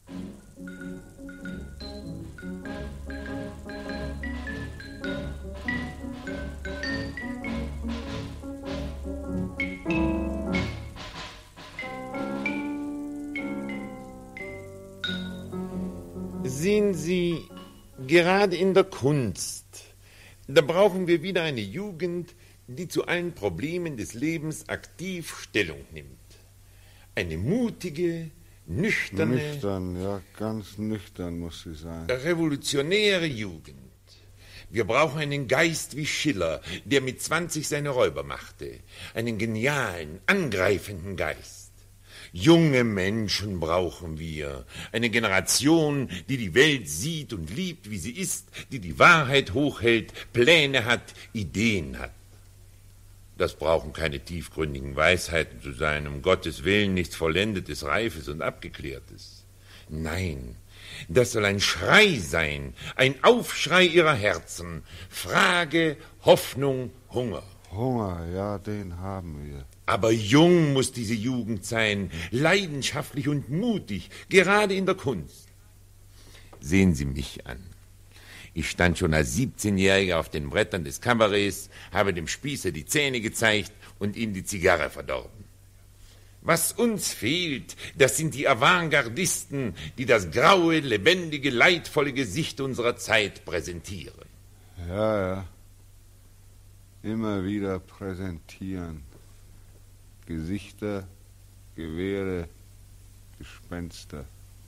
Sehen Sie, gerade in der Kunst, da brauchen wir wieder eine Jugend, die zu allen Problemen des Lebens aktiv Stellung nimmt. Eine mutige, nüchterne... Nüchtern, ja, ganz nüchtern muss sie sein. Revolutionäre Jugend. Wir brauchen einen Geist wie Schiller, der mit zwanzig seine Räuber machte. Einen genialen, angreifenden Geist. Junge Menschen brauchen wir. Eine Generation, die die Welt sieht und liebt, wie sie ist, die die Wahrheit hochhält, Pläne hat, Ideen hat. Das brauchen keine tiefgründigen Weisheiten zu sein, um Gottes Willen nichts Vollendetes, Reifes und Abgeklärtes. Nein, das soll ein Schrei sein, ein Aufschrei ihrer Herzen, Frage, Hoffnung, Hunger. Hunger, ja, den haben wir. Aber jung muss diese Jugend sein, leidenschaftlich und mutig, gerade in der Kunst. Sehen Sie mich an. Ich stand schon als siebzehnjähriger auf den Brettern des Kabarets, habe dem Spießer die Zähne gezeigt und ihm die Zigarre verdorben. Was uns fehlt, das sind die Avantgardisten, die das graue, lebendige, leidvolle Gesicht unserer Zeit präsentieren. Ja, ja. Immer wieder präsentieren. Gesichter, Gewehre, Gespenster.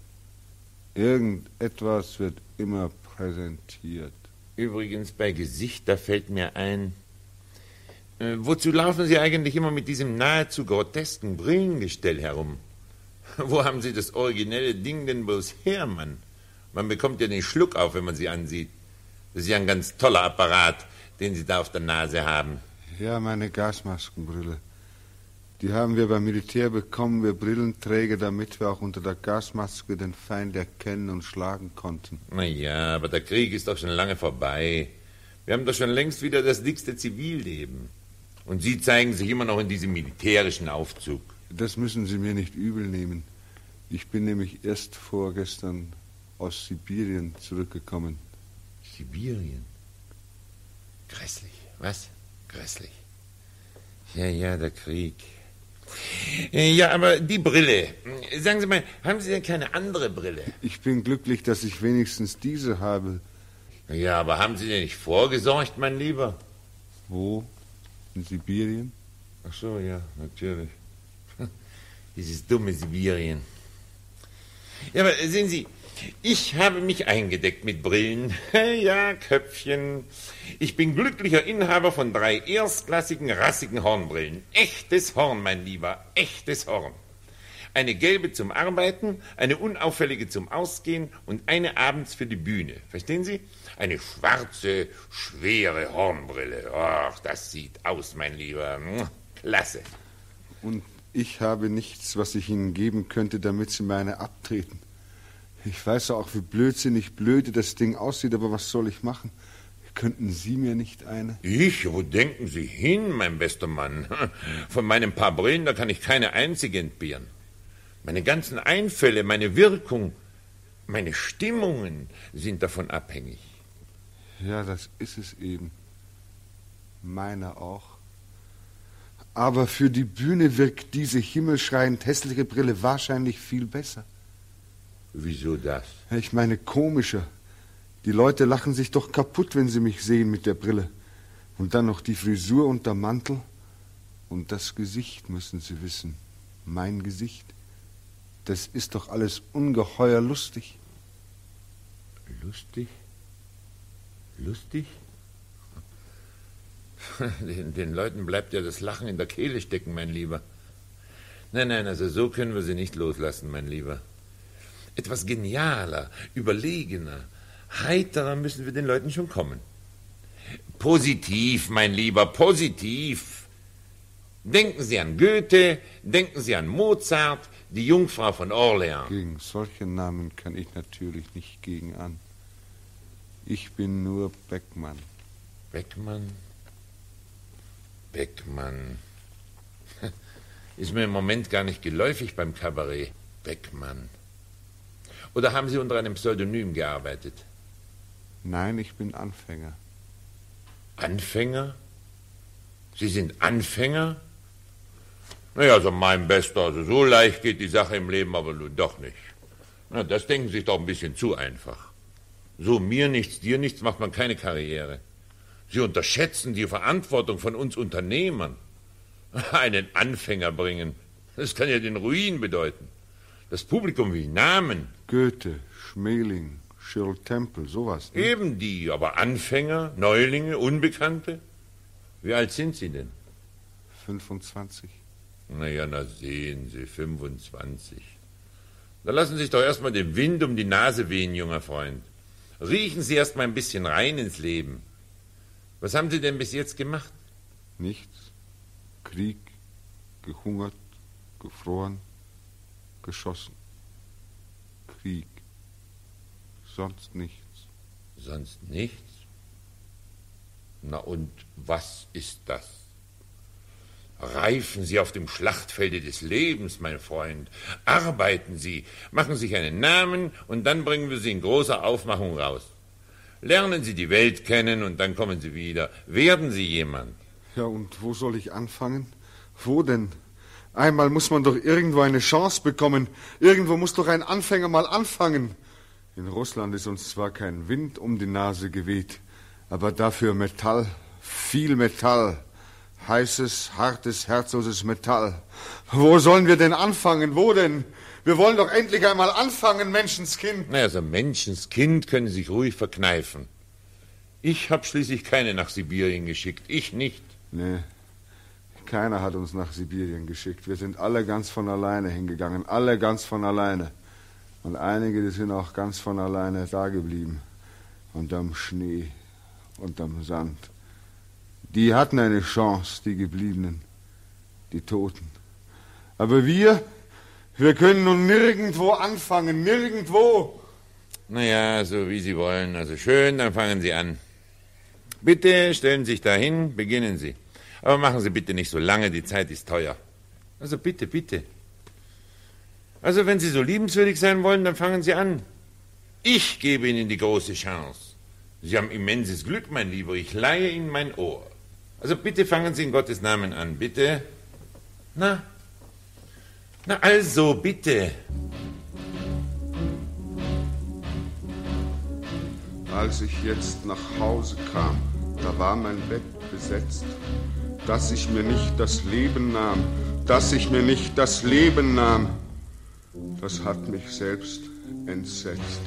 Irgendetwas wird immer präsentiert. Übrigens, bei Gesicht, da fällt mir ein, äh, wozu laufen Sie eigentlich immer mit diesem nahezu grotesken Brillengestell herum? Wo haben Sie das originelle Ding denn bloß her, Mann? Man bekommt ja den Schluck auf, wenn man sie ansieht. Das ist ja ein ganz toller Apparat, den Sie da auf der Nase haben. Ja, meine Gasmaskenbrille. Die haben wir beim Militär bekommen, wir Brillenträger, damit wir auch unter der Gasmaske den Feind erkennen und schlagen konnten. Na ja, aber der Krieg ist doch schon lange vorbei. Wir haben doch schon längst wieder das dickste Zivilleben. Und Sie zeigen sich immer noch in diesem militärischen Aufzug. Das müssen Sie mir nicht übel nehmen. Ich bin nämlich erst vorgestern aus Sibirien zurückgekommen. Sibirien? Grässlich, was? Grässlich. Ja, ja, der Krieg. Ja, aber die Brille. Sagen Sie mal, haben Sie denn keine andere Brille? Ich bin glücklich, dass ich wenigstens diese habe. Ja, aber haben Sie denn nicht vorgesorgt, mein Lieber? Wo? In Sibirien? Ach so, ja, natürlich. Dieses dumme Sibirien. Ja, aber sehen Sie, ich habe mich eingedeckt mit Brillen. Ja, Köpfchen. Ich bin glücklicher Inhaber von drei erstklassigen, rassigen Hornbrillen. Echtes Horn, mein Lieber, echtes Horn. Eine gelbe zum Arbeiten, eine unauffällige zum Ausgehen und eine abends für die Bühne. Verstehen Sie? Eine schwarze, schwere Hornbrille. Ach, das sieht aus, mein Lieber. Klasse. Und ich habe nichts, was ich Ihnen geben könnte, damit Sie meine abtreten. Ich weiß auch, wie blödsinnig blöde das Ding aussieht, aber was soll ich machen? Könnten Sie mir nicht eine? Ich? Wo denken Sie hin, mein bester Mann? Von meinen paar Brillen, da kann ich keine einzige entbehren. Meine ganzen Einfälle, meine Wirkung, meine Stimmungen sind davon abhängig. Ja, das ist es eben. Meine auch. Aber für die Bühne wirkt diese himmelschreiend hässliche Brille wahrscheinlich viel besser. Wieso das? Ich meine, komischer. Die Leute lachen sich doch kaputt, wenn sie mich sehen mit der Brille. Und dann noch die Frisur und der Mantel. Und das Gesicht, müssen Sie wissen. Mein Gesicht. Das ist doch alles ungeheuer lustig. Lustig? Lustig? Den, den Leuten bleibt ja das Lachen in der Kehle stecken, mein Lieber. Nein, nein, also so können wir sie nicht loslassen, mein Lieber. Etwas genialer, überlegener, heiterer müssen wir den Leuten schon kommen. Positiv, mein Lieber, positiv. Denken Sie an Goethe, denken Sie an Mozart, die Jungfrau von Orleans. Gegen solche Namen kann ich natürlich nicht gegen an. Ich bin nur Beckmann. Beckmann? Beckmann. Ist mir im Moment gar nicht geläufig beim Kabarett. Beckmann. Oder haben Sie unter einem Pseudonym gearbeitet? Nein, ich bin Anfänger. Anfänger? Sie sind Anfänger? Naja, also mein Bester, also so leicht geht die Sache im Leben aber nun doch nicht. Na, das denken Sie sich doch ein bisschen zu einfach. So mir nichts, dir nichts macht man keine Karriere. Sie unterschätzen die Verantwortung von uns Unternehmern. Einen Anfänger bringen, das kann ja den Ruin bedeuten. Das Publikum will Namen. Goethe, Schmeling, Shirley Temple, sowas. Ne? Eben die, aber Anfänger, Neulinge, Unbekannte. Wie alt sind Sie denn? fünfundzwanzig. Na ja, na sehen Sie, fünfundzwanzig. Da lassen Sie sich doch erstmal den Wind um die Nase wehen, junger Freund. Riechen Sie erst mal ein bisschen rein ins Leben. Was haben Sie denn bis jetzt gemacht? Nichts. Krieg, gehungert, gefroren, geschossen. Krieg. Sonst nichts. Sonst nichts? Na und was ist das? Reifen Sie auf dem Schlachtfelde des Lebens, mein Freund. Arbeiten Sie, machen sich einen Namen und dann bringen wir Sie in großer Aufmachung raus. Lernen Sie die Welt kennen und dann kommen Sie wieder. Werden Sie jemand. Ja, und wo soll ich anfangen? Wo denn? Einmal muss man doch irgendwo eine Chance bekommen. Irgendwo muss doch ein Anfänger mal anfangen. In Russland ist uns zwar kein Wind um die Nase geweht, aber dafür Metall, viel Metall. Heißes, hartes, herzloses Metall. Wo sollen wir denn anfangen? Wo denn? Wir wollen doch endlich einmal anfangen, Menschenskind. Na, also Menschenskind können Sie sich ruhig verkneifen. Ich habe schließlich keine nach Sibirien geschickt. Ich nicht. Nee, keiner hat uns nach Sibirien geschickt. Wir sind alle ganz von alleine hingegangen. Alle ganz von alleine. Und einige, die sind auch ganz von alleine da geblieben. Unterm Schnee, unterm Sand. Die hatten eine Chance, die Gebliebenen, die Toten. Aber wir, wir können nun nirgendwo anfangen, nirgendwo. Naja, so wie Sie wollen. Also schön, dann fangen Sie an. Bitte stellen Sie sich dahin, beginnen Sie. Aber machen Sie bitte nicht so lange, die Zeit ist teuer. Also bitte, bitte. Also wenn Sie so liebenswürdig sein wollen, dann fangen Sie an. Ich gebe Ihnen die große Chance. Sie haben immenses Glück, mein Lieber. Ich leihe Ihnen mein Ohr. Also bitte fangen Sie in Gottes Namen an, bitte. Na, na also, bitte. Als ich jetzt nach Hause kam, da war mein Bett besetzt. Dass ich mir nicht das Leben nahm, dass ich mir nicht das Leben nahm, das hat mich selbst entsetzt.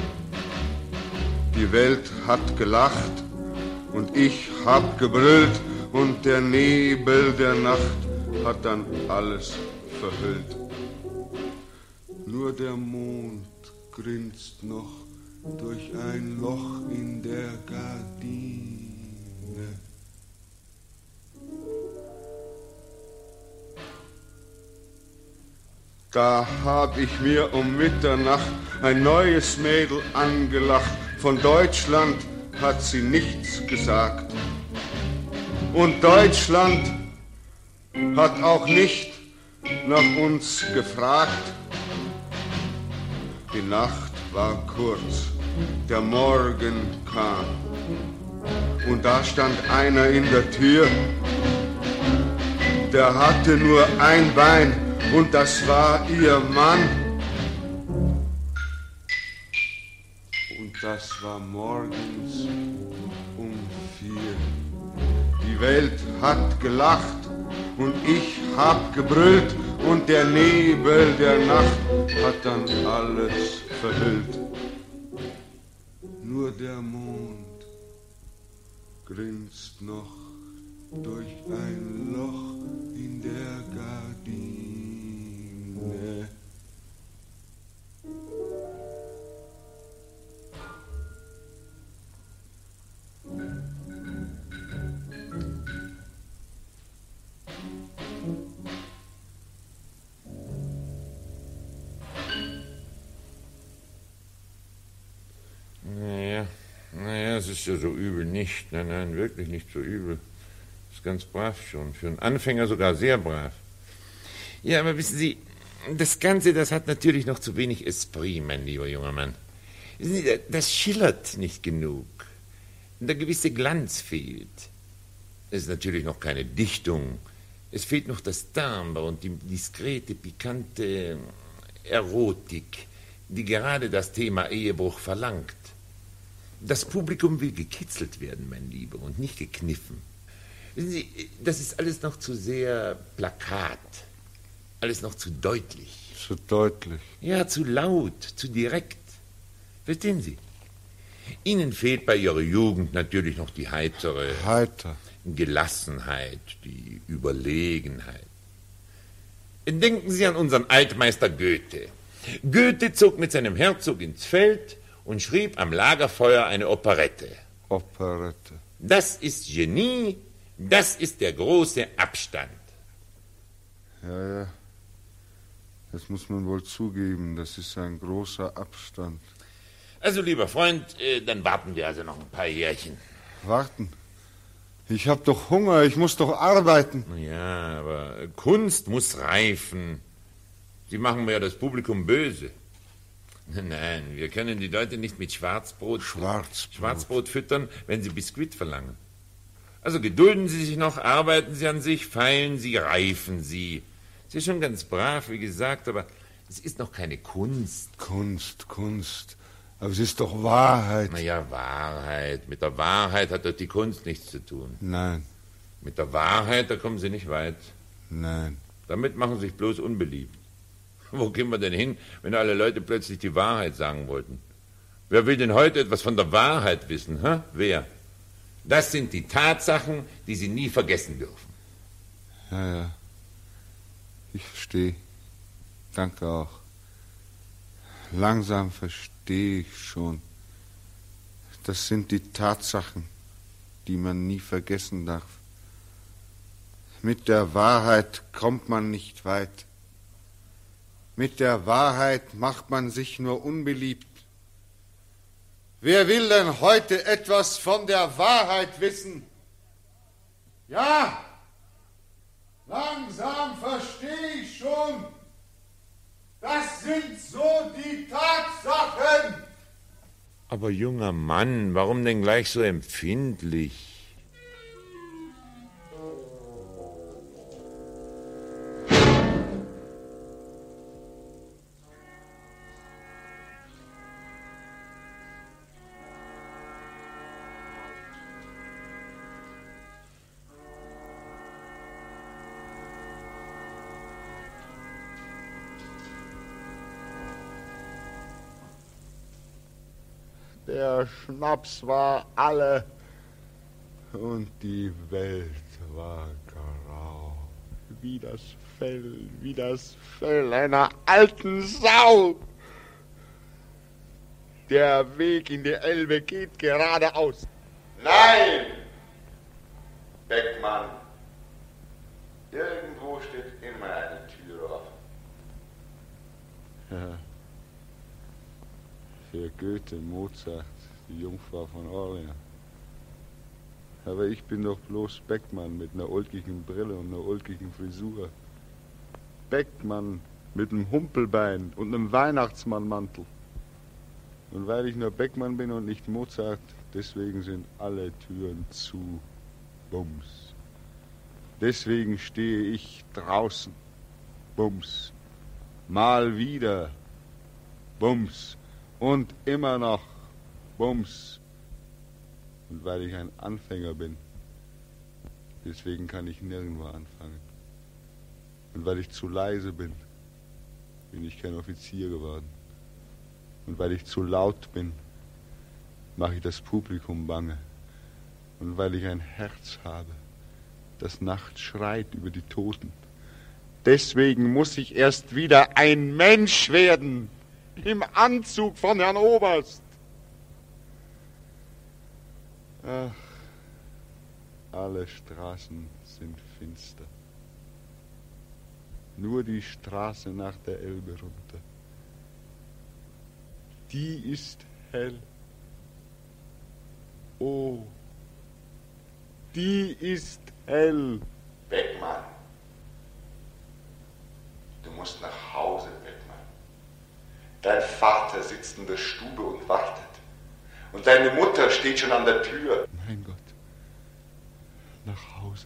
Die Welt hat gelacht und ich hab gebrüllt und der Nebel der Nacht hat dann alles verhüllt. Nur der Mond grinst noch durch ein Loch in der Gardine. Da hab ich mir um Mitternacht ein neues Mädel angelacht. Von Deutschland hat sie nichts gesagt. Und Deutschland hat auch nicht nach uns gefragt. Die Nacht war kurz, der Morgen kam. Und da stand einer in der Tür, der hatte nur ein Bein und das war ihr Mann. Und das war morgens um vier. Die Welt hat gelacht und ich hab gebrüllt und der Nebel der Nacht hat dann alles verhüllt. Nur der Mond grinst noch durch ein Loch in der Gardine. Naja, naja, es ist ja so übel nicht. Nein, nein, wirklich nicht so übel. Ist ganz brav schon. Für einen Anfänger sogar sehr brav. Ja, aber wissen Sie, das Ganze, das hat natürlich noch zu wenig Esprit, mein lieber junger Mann. Wissen Sie, das schillert nicht genug. Der gewisse Glanz fehlt. Es ist natürlich noch keine Dichtung. Es fehlt noch das Timbre und die diskrete, pikante Erotik, die gerade das Thema Ehebruch verlangt. Das Publikum will gekitzelt werden, mein Lieber, und nicht gekniffen. Wissen Sie, das ist alles noch zu sehr Plakat. Alles noch zu deutlich. Zu deutlich? Ja, zu laut, zu direkt. Verstehen Sie? Ihnen fehlt bei Ihrer Jugend natürlich noch die heitere Heiter. Gelassenheit, die Überlegenheit. Denken Sie an unseren Altmeister Goethe. Goethe zog mit seinem Herzog ins Feld und schrieb am Lagerfeuer eine Operette. Operette. Das ist Genie, das ist der große Abstand. Ja, ja. Das muss man wohl zugeben, das ist ein großer Abstand. Also, lieber Freund, äh, dann warten wir also noch ein paar Jährchen. Warten? Ich hab doch Hunger, ich muss doch arbeiten. Ja, aber Kunst muss reifen. Sie machen mir ja das Publikum böse. Nein, wir können die Leute nicht mit Schwarzbrot, Schwarzbrot. Schwarzbrot füttern, wenn sie Biskuit verlangen. Also gedulden Sie sich noch, arbeiten Sie an sich, feilen Sie, reifen Sie. Sie ist schon ganz brav, wie gesagt, aber es ist noch keine Kunst. Kunst, Kunst. Aber es ist doch Wahrheit. Na ja, Wahrheit. Mit der Wahrheit hat doch die Kunst nichts zu tun. Nein. Mit der Wahrheit, da kommen Sie nicht weit. Nein. Damit machen Sie sich bloß unbeliebt. Wo gehen wir denn hin, wenn alle Leute plötzlich die Wahrheit sagen wollten? Wer will denn heute etwas von der Wahrheit wissen? Hä? Wer? Das sind die Tatsachen, die Sie nie vergessen dürfen. Ja, ja. Ich verstehe. Danke auch. Langsam verstehe ich schon. Das sind die Tatsachen, die man nie vergessen darf. Mit der Wahrheit kommt man nicht weit. Mit der Wahrheit macht man sich nur unbeliebt. Wer will denn heute etwas von der Wahrheit wissen? Ja, langsam verstehe ich schon. Das sind so die Tatsachen. Aber junger Mann, warum denn gleich so empfindlich? Der Schnaps war alle und die Welt war grau. Wie das Fell, wie das Fell einer alten Sau. Der Weg in die Elbe geht geradeaus. Nein! Beckmann, irgendwo steht immer eine Tür offen. Ja. Für Goethe, Mozart, die Jungfrau von Orleans. Aber ich bin doch bloß Beckmann mit einer ulkigen Brille und einer ulkigen Frisur. Beckmann mit einem Humpelbein und einem Weihnachtsmannmantel. Und weil ich nur Beckmann bin und nicht Mozart, deswegen sind alle Türen zu. Bums. Deswegen stehe ich draußen. Bums. Mal wieder. Bums. Und immer noch Bums. Und weil ich ein Anfänger bin, deswegen kann ich nirgendwo anfangen. Und weil ich zu leise bin, bin ich kein Offizier geworden. Und weil ich zu laut bin, mache ich das Publikum bange. Und weil ich ein Herz habe, das nachts schreit über die Toten, deswegen muss ich erst wieder ein Mensch werden. Im Anzug von Herrn Oberst. Ach, alle Straßen sind finster. Nur die Straße nach der Elbe runter. Die ist hell. Oh, die ist hell. Beckmann, du musst nach Hause, Beckmann. Dein Vater sitzt in der Stube und wartet. Und deine Mutter steht schon an der Tür. Mein Gott. Nach Hause.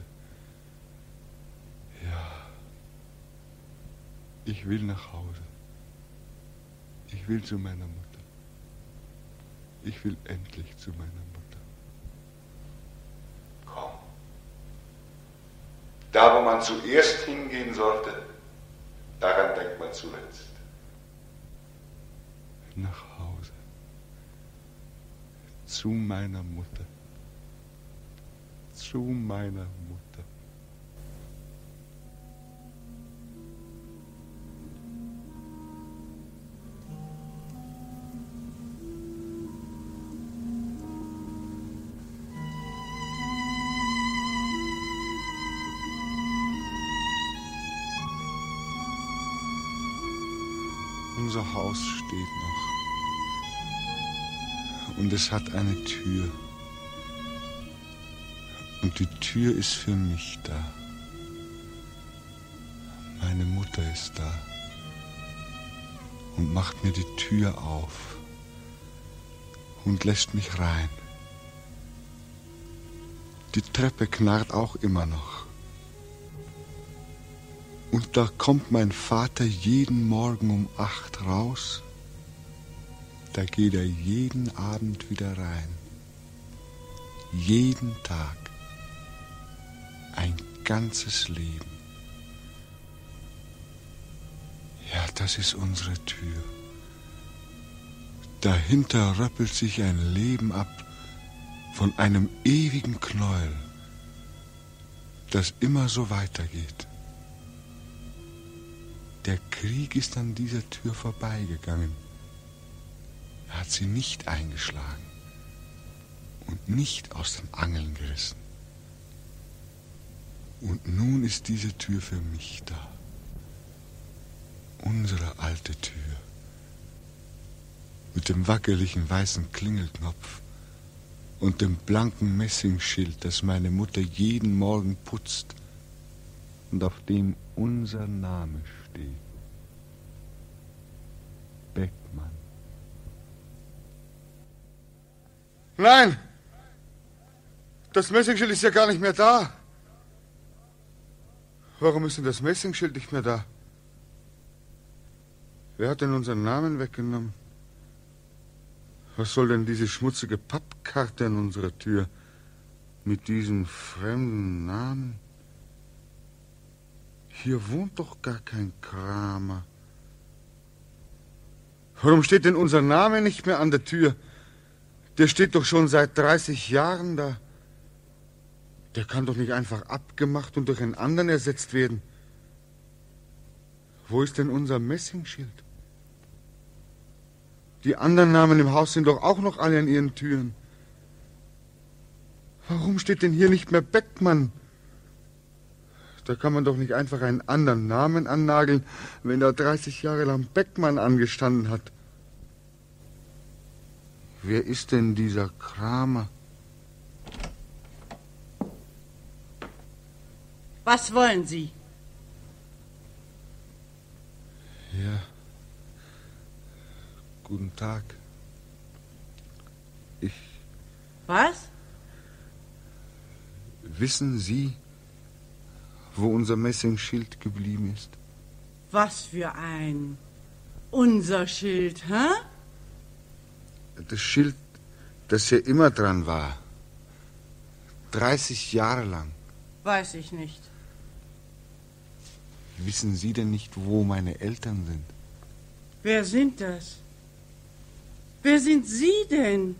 Ja. Ich will nach Hause. Ich will zu meiner Mutter. Ich will endlich zu meiner Mutter. Komm. Da, wo man zuerst hingehen sollte, daran denkt man zuletzt. Nach Hause. Zu meiner Mutter. Zu meiner Mutter. Unser Haus steht noch. Und es hat eine Tür. Und die Tür ist für mich da. Meine Mutter ist da. Und macht mir die Tür auf. Und lässt mich rein. Die Treppe knarrt auch immer noch. Und da kommt mein Vater jeden Morgen um acht raus. Da geht er jeden Abend wieder rein. Jeden Tag. Ein ganzes Leben. Ja, das ist unsere Tür. Dahinter röppelt sich ein Leben ab von einem ewigen Knäuel, das immer so weitergeht. Der Krieg ist an dieser Tür vorbeigegangen. Er hat sie nicht eingeschlagen und nicht aus den Angeln gerissen. Und nun ist diese Tür für mich da. Unsere alte Tür. Mit dem wackeligen weißen Klingelknopf und dem blanken Messingschild, das meine Mutter jeden Morgen putzt und auf dem unser Name steht. Beckmann. Nein! Das Messingschild ist ja gar nicht mehr da. Warum ist denn das Messingschild nicht mehr da? Wer hat denn unseren Namen weggenommen? Was soll denn diese schmutzige Pappkarte an unserer Tür mit diesem fremden Namen? Hier wohnt doch gar kein Kramer. Warum steht denn unser Name nicht mehr an der Tür? Der steht doch schon seit dreißig Jahren da. Der kann doch nicht einfach abgemacht und durch einen anderen ersetzt werden. Wo ist denn unser Messingschild? Die anderen Namen im Haus sind doch auch noch alle an ihren Türen. Warum steht denn hier nicht mehr Beckmann? Da kann man doch nicht einfach einen anderen Namen annageln, wenn da dreißig Jahre lang Beckmann angestanden hat. Wer ist denn dieser Kramer? Was wollen Sie? Ja. Guten Tag. Ich... Was? Wissen Sie, wo unser Messingschild geblieben ist? Was für ein... unser Schild, hä? Das Schild, das hier immer dran war. dreißig Jahre lang. Weiß ich nicht. Wissen Sie denn nicht, wo meine Eltern sind? Wer sind das? Wer sind Sie denn?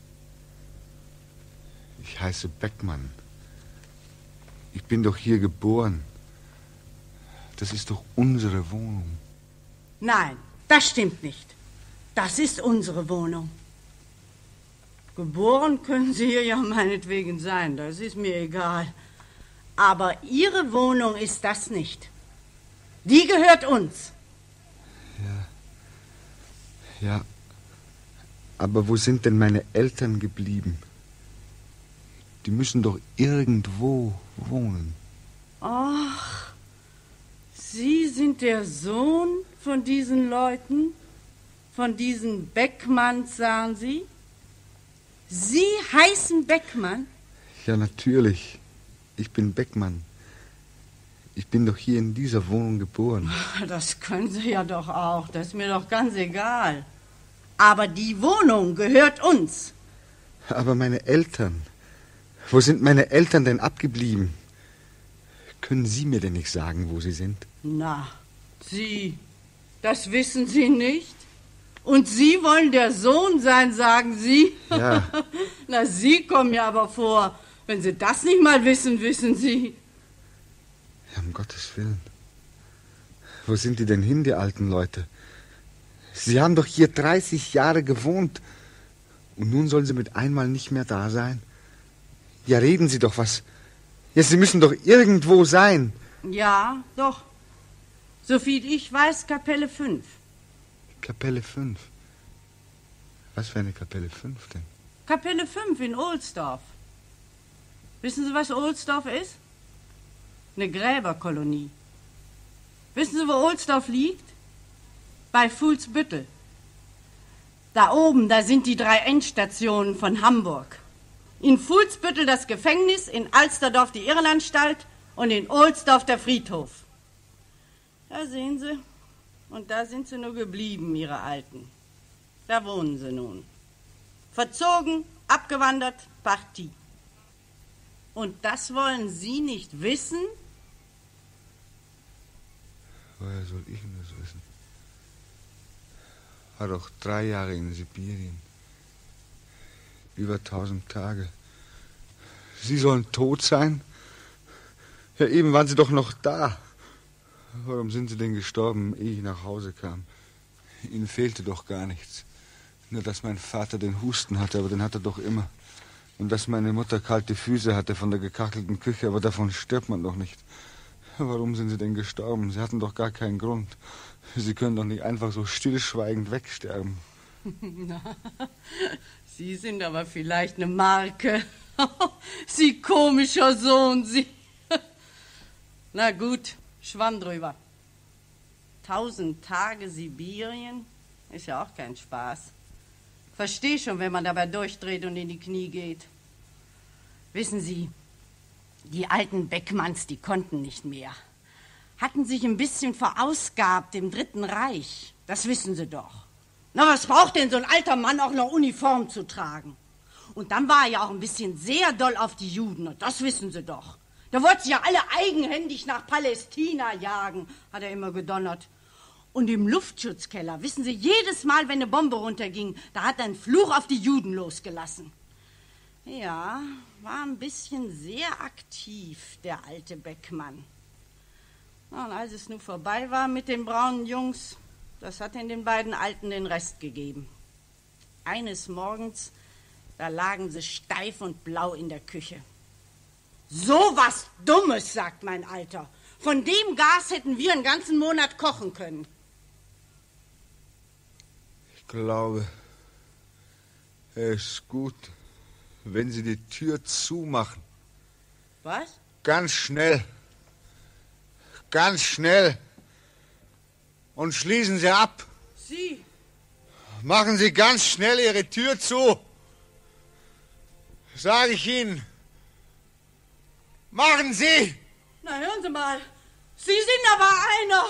Ich heiße Beckmann. Ich bin doch hier geboren. Das ist doch unsere Wohnung. Nein, das stimmt nicht. Das ist unsere Wohnung. Geboren können Sie hier ja meinetwegen sein, das ist mir egal. Aber Ihre Wohnung ist das nicht. Die gehört uns. Ja. Ja. Aber wo sind denn meine Eltern geblieben? Die müssen doch irgendwo wohnen. Ach, Sie sind der Sohn von diesen Leuten? Von diesen Beckmanns, sagen Sie? Sie heißen Beckmann? Ja, natürlich. Ich bin Beckmann. Ich bin doch hier in dieser Wohnung geboren. Das können Sie ja doch auch. Das ist mir doch ganz egal. Aber die Wohnung gehört uns. Aber meine Eltern... Wo sind meine Eltern denn abgeblieben? Können Sie mir denn nicht sagen, wo sie sind? Na, Sie, das wissen Sie nicht? Und Sie wollen der Sohn sein, sagen Sie? Ja. Na, Sie kommen mir aber vor. Wenn Sie das nicht mal wissen, wissen Sie. Ja, um Gottes Willen. Wo sind die denn hin, die alten Leute? Sie haben doch hier dreißig Jahre gewohnt. Und nun sollen Sie mit einmal nicht mehr da sein? Ja, reden Sie doch was. Ja, Sie müssen doch irgendwo sein. Ja, doch. Soviel ich weiß, Kapelle fünf. Kapelle fünf? Was für eine Kapelle fünf denn? Kapelle fünf in Ohlsdorf. Wissen Sie, was Ohlsdorf ist? Eine Gräberkolonie. Wissen Sie, wo Ohlsdorf liegt? Bei Fuhlsbüttel. Da oben, da sind die drei Endstationen von Hamburg. In Fuhlsbüttel das Gefängnis, in Alsterdorf die Irrenanstalt und in Ohlsdorf der Friedhof. Da sehen Sie, und da sind sie nur geblieben, Ihre Alten. Da wohnen sie nun. Verzogen, abgewandert, Partie. Und das wollen Sie nicht wissen? Woher soll ich denn das wissen? War doch drei Jahre in Sibirien. Über tausend Tage. Sie sollen tot sein? Ja, eben waren Sie doch noch da. Warum sind Sie denn gestorben, ehe ich nach Hause kam? Ihnen fehlte doch gar nichts. Nur, dass mein Vater den Husten hatte, aber den hat er doch immer. Und dass meine Mutter kalte Füße hatte von der gekachelten Küche, aber davon stirbt man doch nicht. Warum sind Sie denn gestorben? Sie hatten doch gar keinen Grund. Sie können doch nicht einfach so stillschweigend wegsterben. Na, Sie sind aber vielleicht eine Marke. Sie komischer Sohn, Sie. Na gut, schwamm drüber. Tausend Tage Sibirien ist ja auch kein Spaß. Versteh schon, wenn man dabei durchdreht und in die Knie geht. Wissen Sie, die alten Beckmanns, die konnten nicht mehr. Hatten sich ein bisschen verausgabt im Dritten Reich. Das wissen Sie doch. Na, was braucht denn so ein alter Mann auch noch Uniform zu tragen? Und dann war er ja auch ein bisschen sehr doll auf die Juden. Und das wissen Sie doch. Da wollten sie ja alle eigenhändig nach Palästina jagen, hat er immer gedonnert. Und im Luftschutzkeller, wissen Sie, jedes Mal, wenn eine Bombe runterging, da hat er einen Fluch auf die Juden losgelassen. Ja, war ein bisschen sehr aktiv, der alte Beckmann. Und als es nun vorbei war mit den braunen Jungs, das hat in den beiden Alten den Rest gegeben. Eines Morgens, da lagen sie steif und blau in der Küche. So was Dummes, sagt mein Alter. Von dem Gas hätten wir einen ganzen Monat kochen können. Ich glaube, es ist gut, wenn Sie die Tür zumachen. Was? Ganz schnell. Ganz schnell. Und schließen Sie ab. Sie? Machen Sie ganz schnell Ihre Tür zu. Sage ich Ihnen. Machen Sie! Na, hören Sie mal. Sie sind aber einer.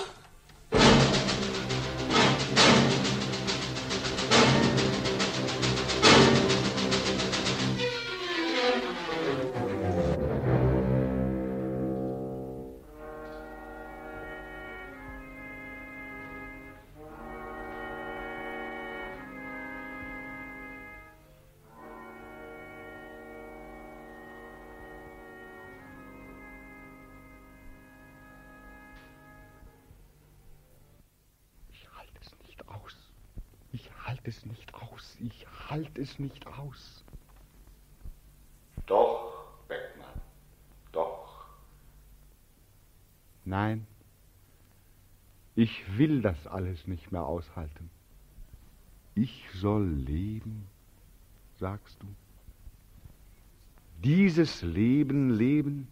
es nicht aus. Ich halte es nicht aus. Doch, Beckmann, doch. Nein, ich will das alles nicht mehr aushalten. Ich soll leben, sagst du. Dieses Leben leben,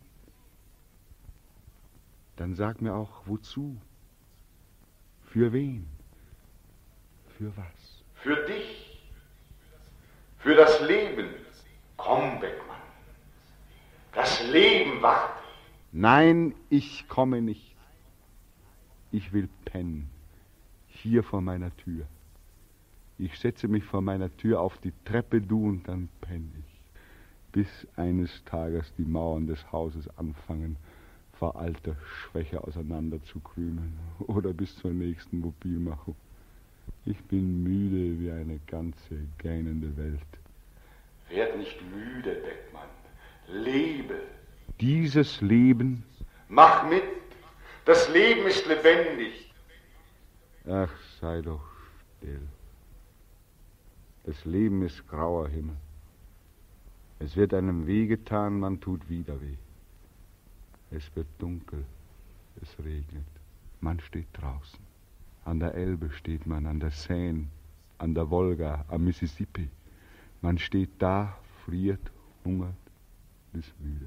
dann sag mir auch, wozu? Für wen? Für was? Für dich. Für das Leben. Komm, Beckmann. Das Leben wartet. Nein, ich komme nicht. Ich will pennen. Hier vor meiner Tür. Ich setze mich vor meiner Tür auf die Treppe, du, und dann penne ich. Bis eines Tages die Mauern des Hauses anfangen, vor alter Schwäche auseinanderzukrümeln. Oder bis zur nächsten Mobilmachung. Ich bin müde wie eine ganze gähnende Welt. Werd nicht müde, Beckmann. Lebe. Dieses Leben... Mach mit. Das Leben ist lebendig. Ach, sei doch still. Das Leben ist grauer Himmel. Es wird einem wehgetan, man tut wieder weh. Es wird dunkel, es regnet. Man steht draußen. An der Elbe steht man, an der Seine, an der Wolga, am Mississippi. Man steht da, friert, hungert, ist müde.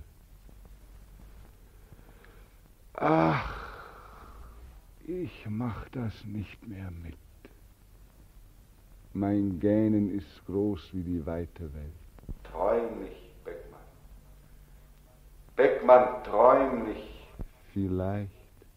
Ach, ich mach das nicht mehr mit. Mein Gähnen ist groß wie die weite Welt. Träum nicht, Beckmann. Beckmann, träum nicht. Vielleicht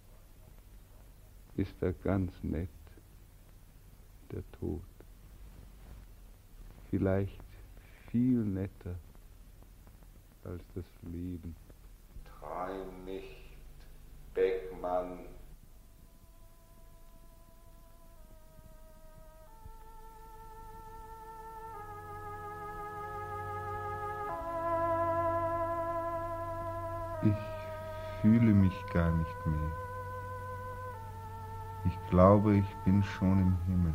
ist er ganz nett, der Tod. Vielleicht viel netter als das Leben. Träum nicht, Beckmann. Ich fühle mich gar nicht mehr. Ich glaube, ich bin schon im Himmel.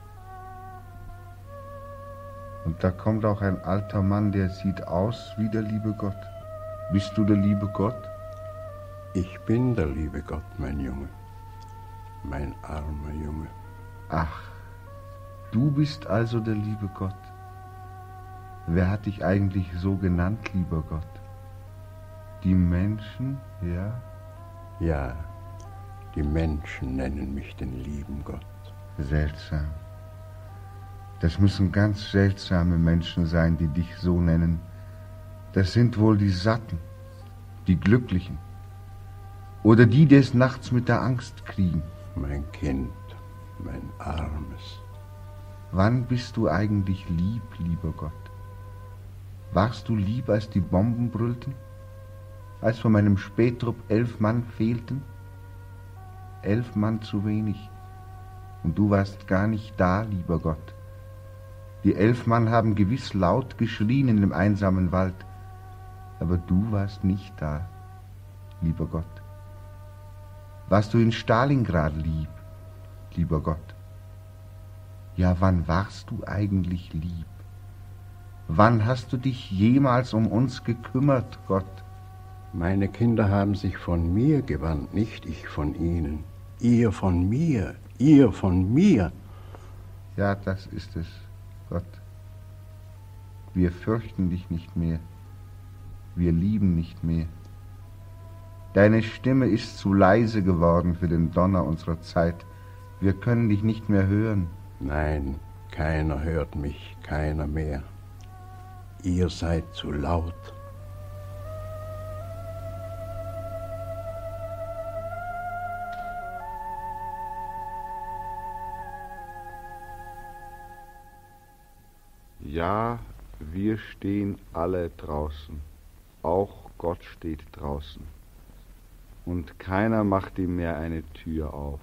Und da kommt auch ein alter Mann, der sieht aus wie der liebe Gott. Bist du der liebe Gott? Ich bin der liebe Gott, mein Junge. Mein armer Junge. Ach, du bist also der liebe Gott. Wer hat dich eigentlich so genannt, lieber Gott? Die Menschen, ja? Ja, die Menschen nennen mich den lieben Gott. Seltsam. Das müssen ganz seltsame Menschen sein, die dich so nennen. Das sind wohl die Satten, die Glücklichen. Oder die, die es nachts mit der Angst kriegen. Mein Kind, mein Armes. Wann bist du eigentlich lieb, lieber Gott? Warst du lieb, als die Bomben brüllten? Als von meinem Spähtrupp elf Mann fehlten? Elf Mann zu wenig. Und du warst gar nicht da, lieber Gott. Die elf Mann haben gewiss laut geschrien in dem einsamen Wald. Aber du warst nicht da, lieber Gott. Warst du in Stalingrad lieb, lieber Gott? Ja, wann warst du eigentlich lieb? Wann hast du dich jemals um uns gekümmert, Gott? Meine Kinder haben sich von mir gewandt, nicht ich von ihnen. Ihr von mir, ihr von mir. Ja, das ist es, Gott. Wir fürchten dich nicht mehr. Wir lieben nicht mehr. Deine Stimme ist zu leise geworden für den Donner unserer Zeit. Wir können dich nicht mehr hören. Nein, keiner hört mich, keiner mehr. Ihr seid zu laut. Ja, wir stehen alle draußen. Auch Gott steht draußen. Und keiner macht ihm mehr eine Tür auf.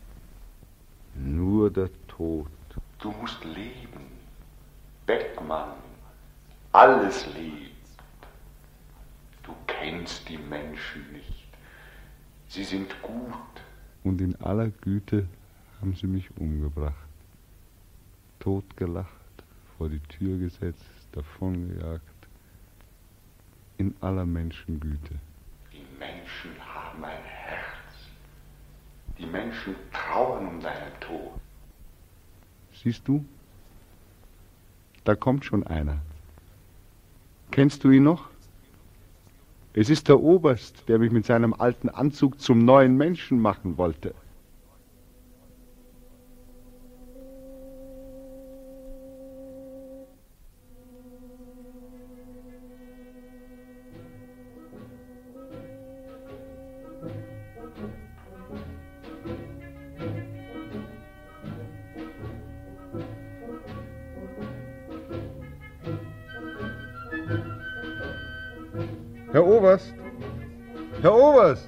Nur der Tod. Du musst leben. Beckmann. Alles lebt. Du kennst die Menschen nicht. Sie sind gut. Und in aller Güte haben sie mich umgebracht. Totgelacht, vor die Tür gesetzt, davongejagt. In aller Menschengüte. Die Menschen haben ein Herz. Die Menschen trauern um deinen Tod. Siehst du? Da kommt schon einer. Kennst du ihn noch? Es ist der Oberst, der mich mit seinem alten Anzug zum neuen Menschen machen wollte. Herr Oberst! Herr Oberst!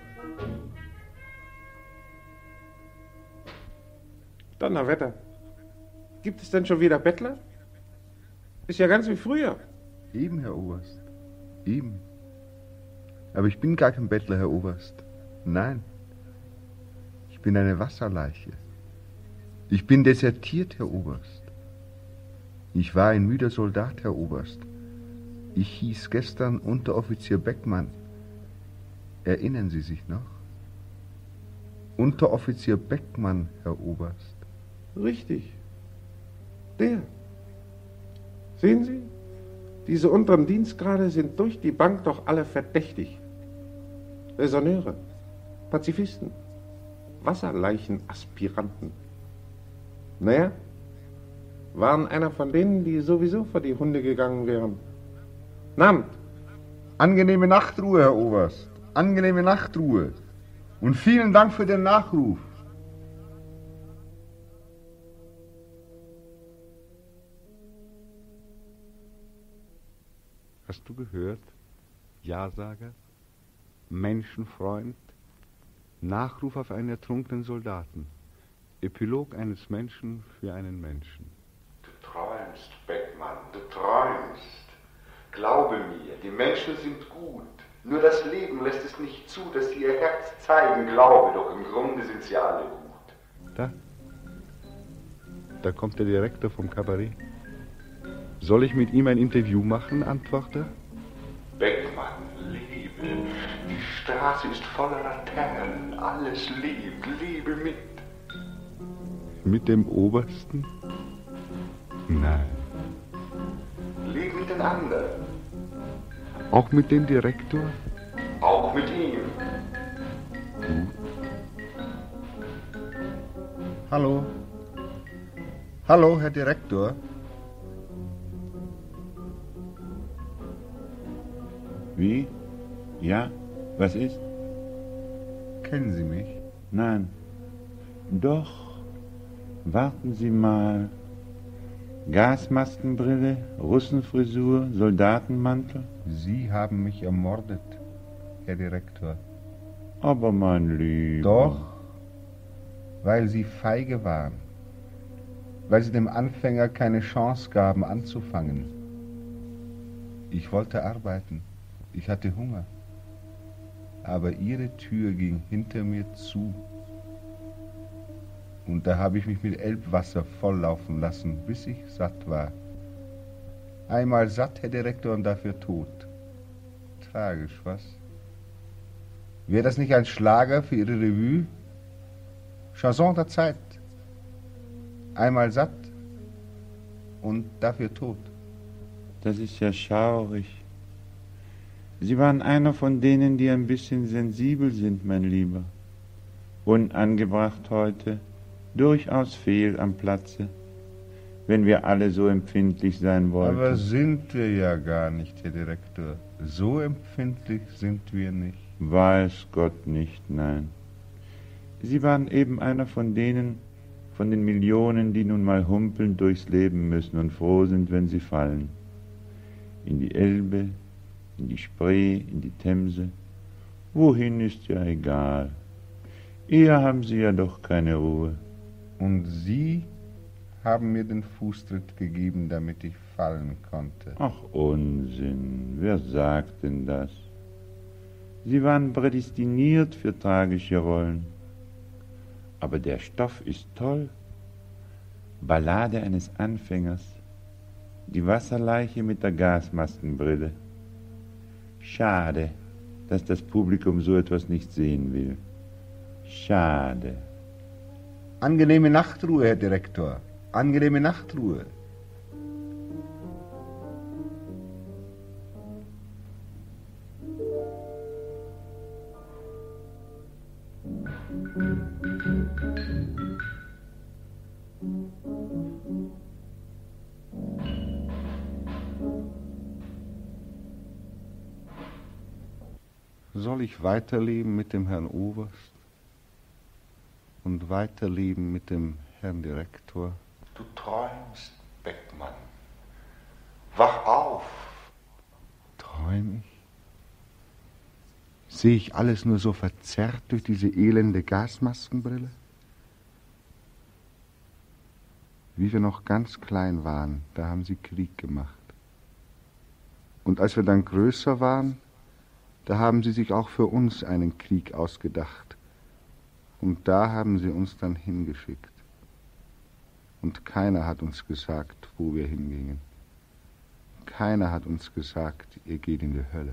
Donnerwetter. Gibt es denn schon wieder Bettler? Ist ja ganz wie früher. Eben, Herr Oberst. Eben. Aber ich bin gar kein Bettler, Herr Oberst. Nein. Ich bin eine Wasserleiche. Ich bin desertiert, Herr Oberst. Ich war ein müder Soldat, Herr Oberst. Ich hieß gestern Unteroffizier Beckmann. Erinnern Sie sich noch? Unteroffizier Beckmann, Herr Oberst. Richtig. Der. Sehen Sie? Diese unteren Dienstgrade sind durch die Bank doch alle verdächtig. Raisonneure, Pazifisten, Wasserleichenaspiranten. Naja, waren einer von denen, die sowieso vor die Hunde gegangen wären. Namt. Angenehme Nachtruhe, Herr Oberst. Angenehme Nachtruhe. Und vielen Dank für den Nachruf. Hast du gehört? Ja-Sager, Menschenfreund, Nachruf auf einen ertrunkenen Soldaten, Epilog eines Menschen für einen Menschen. Du träumst, Beckmann, du träumst. Glaube mir, die Menschen sind gut. Nur das Leben lässt es nicht zu, dass sie ihr Herz zeigen. Glaube doch, im Grunde sind sie alle gut. Da, da kommt der Direktor vom Kabarett. Soll ich mit ihm ein Interview machen, antwortet er? Beckmann, lebe, die Straße ist voller Laternen, alles lebt, lebe mit. Mit dem Obersten? Nein. Leb mit den anderen. Auch mit dem Direktor? Auch mit ihm. Gut. Hallo. Hallo, Herr Direktor. Wie? Ja? Was ist? Kennen Sie mich? Nein. Doch. Warten Sie mal. Gasmaskenbrille, Russenfrisur, Soldatenmantel? Sie haben mich ermordet, Herr Direktor. Aber mein Lieber. Doch, weil Sie feige waren. Weil Sie dem Anfänger keine Chance gaben, anzufangen. Ich wollte arbeiten. Ich hatte Hunger. Aber Ihre Tür ging hinter mir zu. Und da habe ich mich mit Elbwasser volllaufen lassen, bis ich satt war. Einmal satt, Herr Direktor, und dafür tot. Tragisch, was? Wäre das nicht ein Schlager für Ihre Revue? Chanson der Zeit. Einmal satt und dafür tot. Das ist ja schaurig. Sie waren einer von denen, die ein bisschen sensibel sind, mein Lieber. Unangebracht heute, durchaus fehl am Platze, wenn wir alle so empfindlich sein wollten. Aber sind wir ja gar nicht, Herr Direktor. So empfindlich sind wir nicht. Weiß Gott nicht, nein. Sie waren eben einer von denen, von den Millionen, die nun mal humpeln durchs Leben müssen und froh sind, wenn sie fallen. In die Elbe, in die Spree, in die Themse. Wohin ist ja egal. Eher haben sie ja doch keine Ruhe. Und Sie haben mir den Fußtritt gegeben, damit ich fallen konnte. Ach, Unsinn. Wer sagt denn das? Sie waren prädestiniert für tragische Rollen. Aber der Stoff ist toll. Ballade eines Anfängers. Die Wasserleiche mit der Gasmaskenbrille. Schade, dass das Publikum so etwas nicht sehen will. Schade. Angenehme Nachtruhe, Herr Direktor. Angenehme Nachtruhe. Soll ich weiterleben mit dem Herrn Oberst und weiterleben mit dem Herrn Direktor? Du träumst, Beckmann. Wach auf. Träum ich? Sehe ich alles nur so verzerrt durch diese elende Gasmaskenbrille? Wie wir noch ganz klein waren, da haben sie Krieg gemacht. Und als wir dann größer waren, da haben sie sich auch für uns einen Krieg ausgedacht. Und da haben sie uns dann hingeschickt. Und keiner hat uns gesagt, wo wir hingingen. Keiner hat uns gesagt, ihr geht in die Hölle.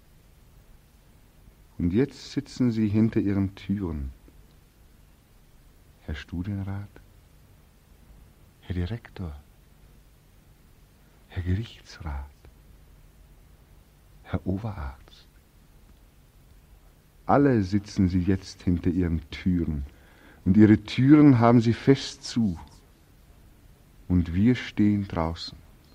Und jetzt sitzen sie hinter ihren Türen. Herr Studienrat, Herr Direktor, Herr Gerichtsrat, Herr Oberarzt. Alle sitzen sie jetzt hinter ihren Türen, und ihre Türen haben sie fest zu. Und wir stehen draußen.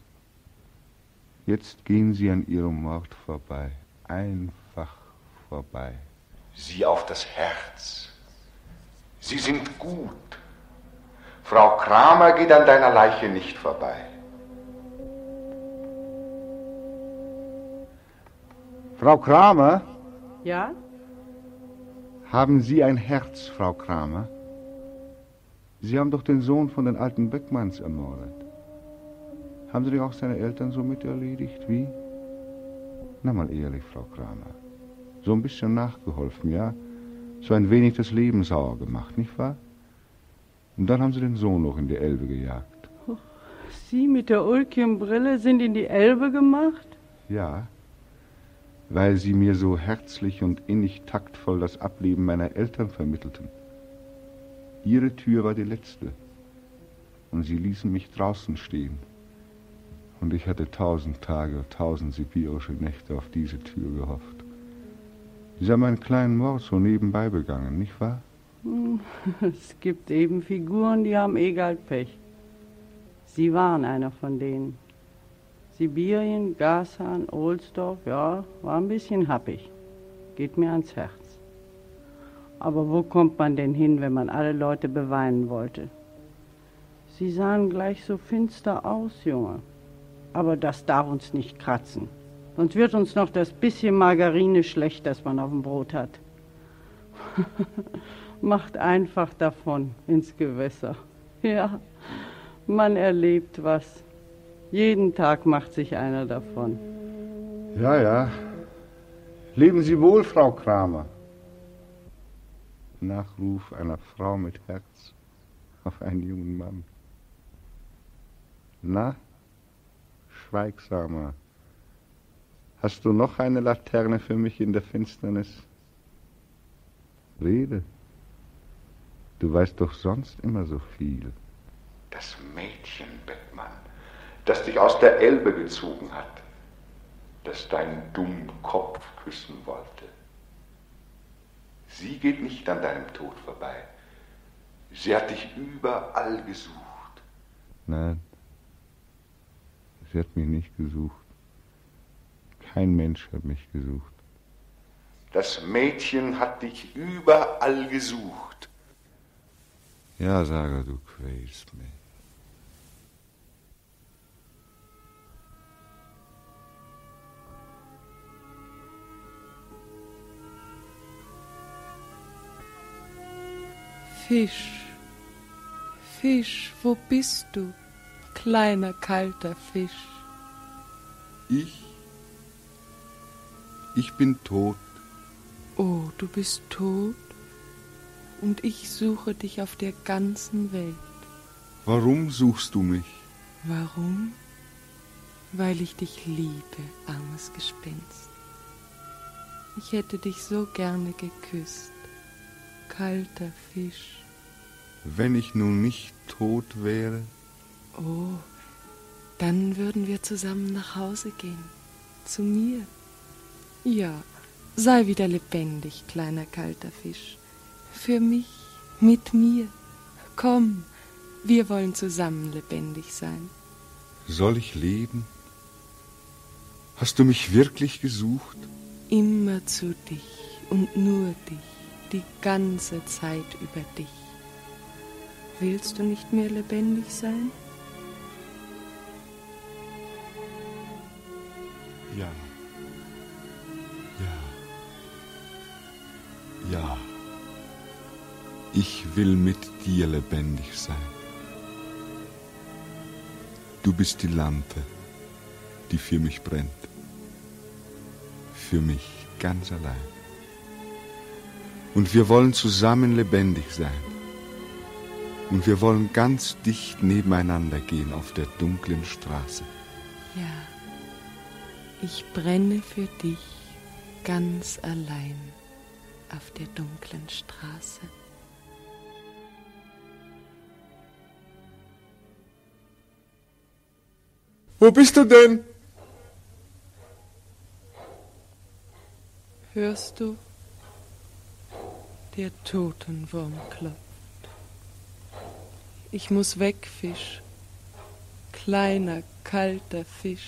Jetzt gehen sie an ihrem Mord vorbei, einfach vorbei. Sieh auf das Herz. Sie sind gut. Frau Kramer geht an deiner Leiche nicht vorbei. Frau Kramer? Ja? Haben Sie ein Herz, Frau Kramer? Sie haben doch den Sohn von den alten Beckmanns ermordet. Haben Sie doch auch seine Eltern so mit erledigt, wie? Na mal ehrlich, Frau Kramer. So ein bisschen nachgeholfen, ja? So ein wenig das Leben sauer gemacht, nicht wahr? Und dann haben Sie den Sohn noch in die Elbe gejagt. Oh, Sie mit der Ulkien-Brille sind in die Elbe gemacht? Ja. weil sie mir so herzlich und innig taktvoll das Ableben meiner Eltern vermittelten. Ihre Tür war die letzte, und sie ließen mich draußen stehen. Und ich hatte tausend Tage, tausend sibirische Nächte auf diese Tür gehofft. Sie haben einen kleinen Mord so nebenbei begangen, nicht wahr? Es gibt eben Figuren, die haben egal Pech. Sie waren einer von denen. Sibirien, Gashahn, Ohlsdorf, ja, war ein bisschen happig. Geht mir ans Herz. Aber wo kommt man denn hin, wenn man alle Leute beweinen wollte? Sie sahen gleich so finster aus, Junge. Aber das darf uns nicht kratzen. Sonst wird uns noch das bisschen Margarine schlecht, das man auf dem Brot hat. Macht einfach davon ins Gewässer. Ja, man erlebt was. Jeden Tag macht sich einer davon. Ja, ja. Leben Sie wohl, Frau Kramer. Nachruf einer Frau mit Herz auf einen jungen Mann. Na, Schweigsamer, hast du noch eine Laterne für mich in der Finsternis? Rede. Du weißt doch sonst immer so viel. Das Mädchen, Beckmann, das dich aus der Elbe gezogen hat, das deinen dummen Kopf küssen wollte. Sie geht nicht an deinem Tod vorbei. Sie hat dich überall gesucht. Nein, sie hat mich nicht gesucht. Kein Mensch hat mich gesucht. Das Mädchen hat dich überall gesucht. Ja, Sager, du quälst mich. Fisch, Fisch, wo bist du, kleiner, kalter Fisch? Ich? Ich bin tot. Oh, du bist tot? Und ich suche dich auf der ganzen Welt. Warum suchst du mich? Warum? Weil ich dich liebe, armes Gespenst. Ich hätte dich so gerne geküsst, kalter Fisch. Wenn ich nun nicht tot wäre? Oh, dann würden wir zusammen nach Hause gehen, zu mir. Ja, sei wieder lebendig, kleiner kalter Fisch. Für mich, mit mir. Komm, wir wollen zusammen lebendig sein. Soll ich leben? Hast du mich wirklich gesucht? Immer zu dich und nur dich, die ganze Zeit über dich. Willst du nicht mehr lebendig sein? Ja. Ja. Ja. Ich will mit dir lebendig sein. Du bist die Lampe, die für mich brennt. Für mich ganz allein. Und wir wollen zusammen lebendig sein. Und wir wollen ganz dicht nebeneinander gehen auf der dunklen Straße. Ja, ich brenne für dich ganz allein auf der dunklen Straße. Wo bist du denn? Hörst du? Der Totenwurm klopft. Ich muss weg, Fisch. Kleiner, kalter Fisch.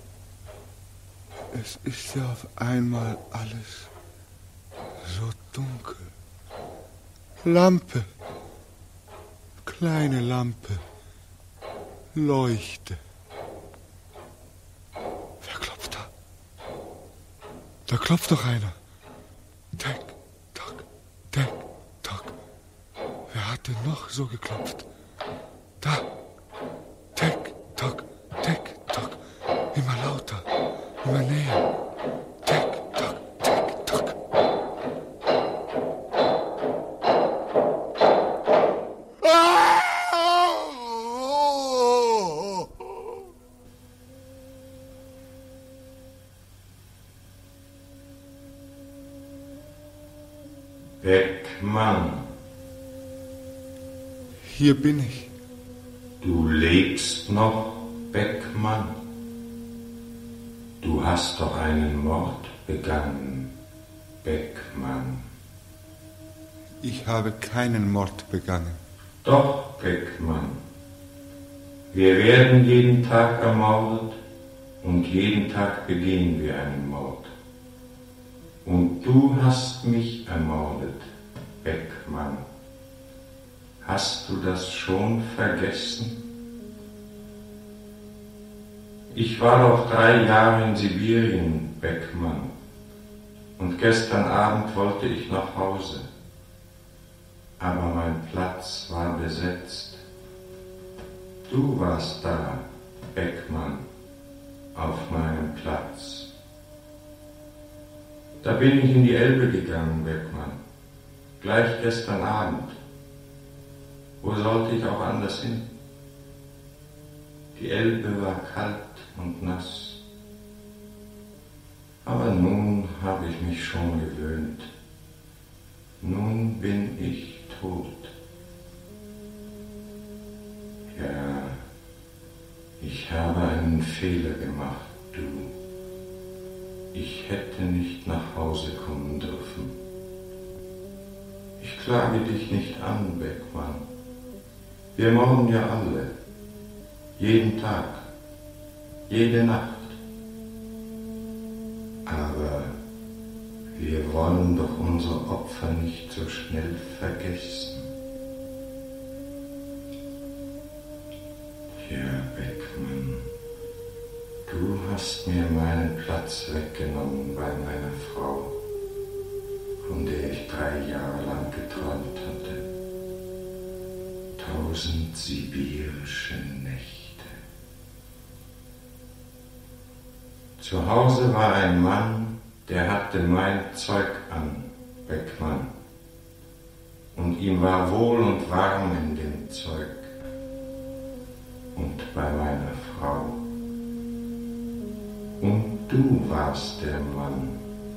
Es ist ja auf einmal alles so dunkel. Lampe, kleine Lampe, leuchte. Wer klopft da? Da klopft doch einer. Tick, tock, tick, tock. Wer hat denn noch so geklopft? Da. Tick, tock, tick, tock. Immer lauter, immer näher. Tick, tock, tick, tock. Beckmann. Hier bin ich. Du lebst noch, Beckmann. Du hast doch einen Mord begangen, Beckmann. Ich habe keinen Mord begangen. Doch, Beckmann. Wir werden jeden Tag ermordet und jeden Tag begehen wir einen Mord. Und du hast mich ermordet, Beckmann. Hast du das schon vergessen? Ich war doch drei Jahre in Sibirien, Beckmann. Und gestern Abend wollte ich nach Hause. Aber mein Platz war besetzt. Du warst da, Beckmann, auf meinem Platz. Da bin ich in die Elbe gegangen, Beckmann, gleich gestern Abend. Wo sollte ich auch anders hin? Die Elbe war kalt und nass. Aber nun habe ich mich schon gewöhnt. Nun bin ich tot. Ja, ich habe einen Fehler gemacht, du. Ich hätte nicht nach Hause kommen dürfen. Ich klage dich nicht an, Beckmann. Wir morden ja alle. Jeden Tag. Jede Nacht. Aber wir wollen doch unsere Opfer nicht so schnell vergessen. Ja, Beckmann, du hast mir meinen Platz weggenommen bei meiner Frau, von der ich drei Jahre lang geträumt hatte. Tausend sibirische Nächte. Zu Hause war ein Mann, der hatte mein Zeug an, Beckmann. Und ihm war wohl und warm in dem Zeug. Und bei meiner Frau. Und du warst der Mann.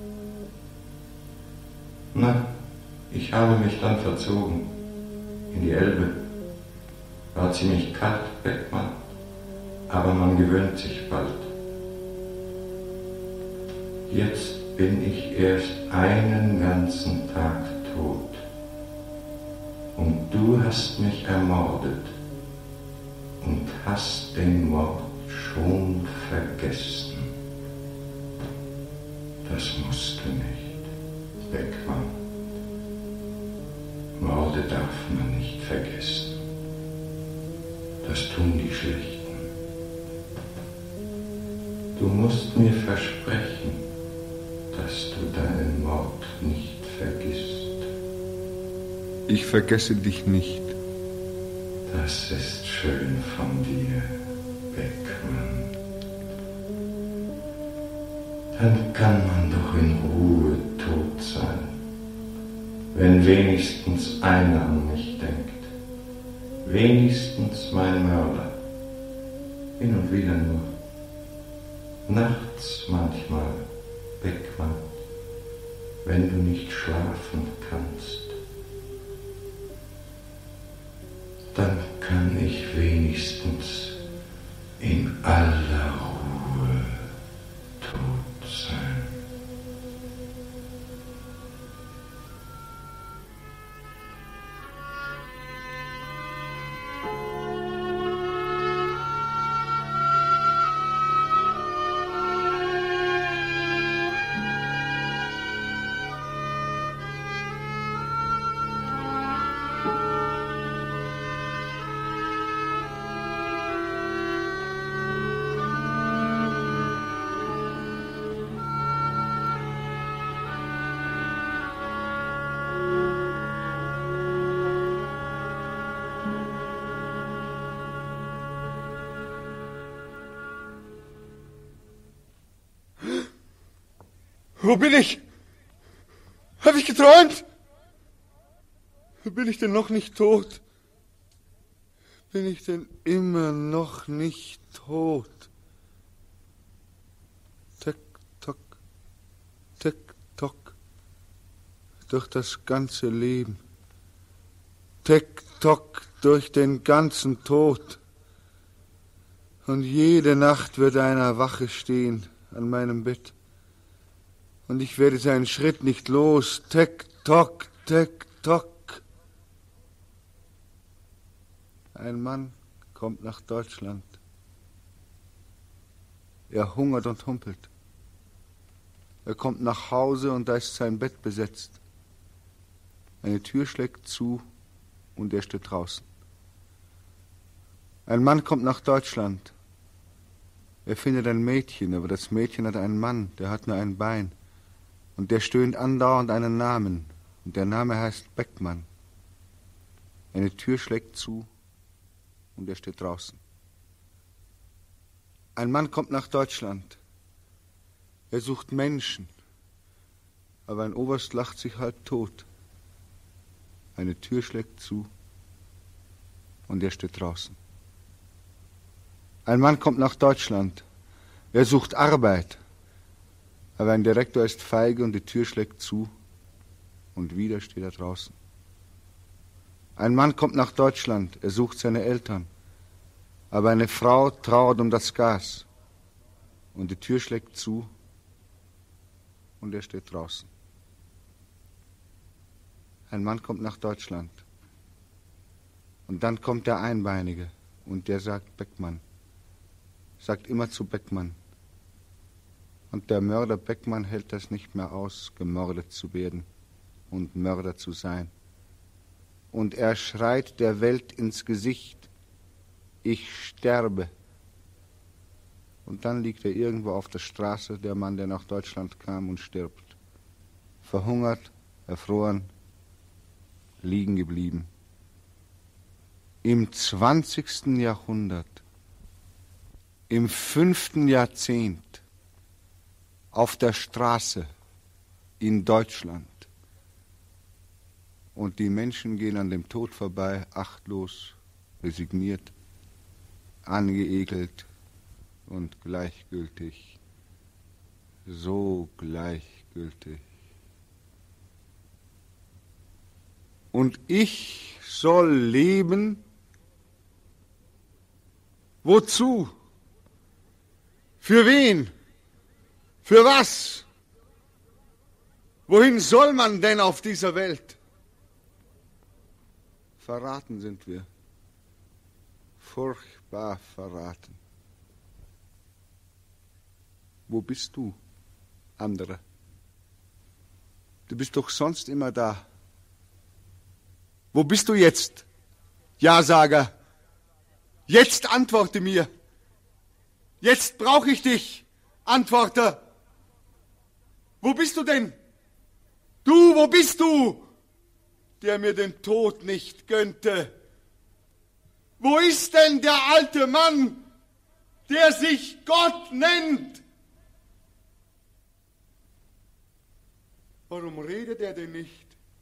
Na, ich habe mich dann verzogen in die Elbe. War ziemlich kalt, Beckmann, aber man gewöhnt sich bald. Jetzt bin ich erst einen ganzen Tag tot. Und du hast mich ermordet und hast den Mord schon vergessen. Das musst du nicht, Beckmann. Morde darf man nicht vergessen. Das tun die Schlechten. Du musst mir versprechen, dass du deinen Mord nicht vergisst. Ich vergesse dich nicht. Das ist schön von dir, Beckmann. Dann kann man doch in Ruhe tot sein, wenn wenigstens einer an mich denkt. Wenigstens mein Mörder. Hin und wieder nur. Nachts manchmal, Beckmann, wenn du nicht schlafen kannst. Dann kann ich wenigstens in aller Ruhe tot sein. Wo bin ich? Habe ich geträumt? Bin ich denn noch nicht tot? Bin ich denn immer noch nicht tot? Tick, tock, tick, tock, durch das ganze Leben. Tick-tock durch den ganzen Tod. Und jede Nacht wird einer Wache stehen an meinem Bett. Und ich werde seinen Schritt nicht los. Tick-tock, tick-tock. Ein Mann kommt nach Deutschland. Er hungert und humpelt. Er kommt nach Hause und da ist sein Bett besetzt. Eine Tür schlägt zu und er steht draußen. Ein Mann kommt nach Deutschland. Er findet ein Mädchen, aber das Mädchen hat einen Mann, der hat nur ein Bein. Und der stöhnt andauernd einen Namen. Und der Name heißt Beckmann. Eine Tür schlägt zu und er steht draußen. Ein Mann kommt nach Deutschland. Er sucht Menschen, aber ein Oberst lacht sich halb tot. Eine Tür schlägt zu und er steht draußen. Ein Mann kommt nach Deutschland. Er sucht Arbeit, aber ein Direktor ist feige und die Tür schlägt zu und wieder steht er draußen. Ein Mann kommt nach Deutschland. Er sucht seine Eltern, aber eine Frau trauert um das Gas und die Tür schlägt zu und er steht draußen. Ein Mann kommt nach Deutschland. Und dann kommt der Einbeinige und der sagt Beckmann. Sagt immer zu Beckmann. Und der Mörder Beckmann hält das nicht mehr aus, gemordet zu werden und Mörder zu sein. Und er schreit der Welt ins Gesicht, ich sterbe. Und dann liegt er irgendwo auf der Straße, der Mann, der nach Deutschland kam und stirbt. Verhungert, erfroren, liegen geblieben. Im zwanzigsten Jahrhundert, im fünften Jahrzehnt, auf der Straße in Deutschland. Und die Menschen gehen an dem Tod vorbei, achtlos, resigniert, angeekelt und gleichgültig, so gleichgültig. Und ich soll leben? Wozu? Für wen? Für was? Wohin soll man denn auf dieser Welt? Verraten sind wir. Furchtbar verraten. Wo bist du, anderer? Du bist doch sonst immer da. Wo bist du jetzt, Ja-Sager? Jetzt antworte mir. Jetzt brauche ich dich, Antworter. Wo bist du denn? Du, wo bist du, der mir den Tod nicht gönnte? Wo ist denn der alte Mann, der sich Gott nennt? Warum redet er denn nicht?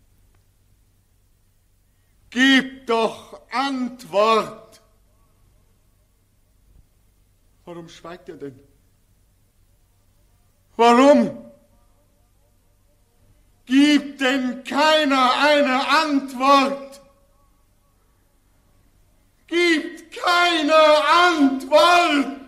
Gib doch Antwort! Warum schweigt er denn? Warum? Gibt denn keiner eine Antwort? Gibt keine Antwort!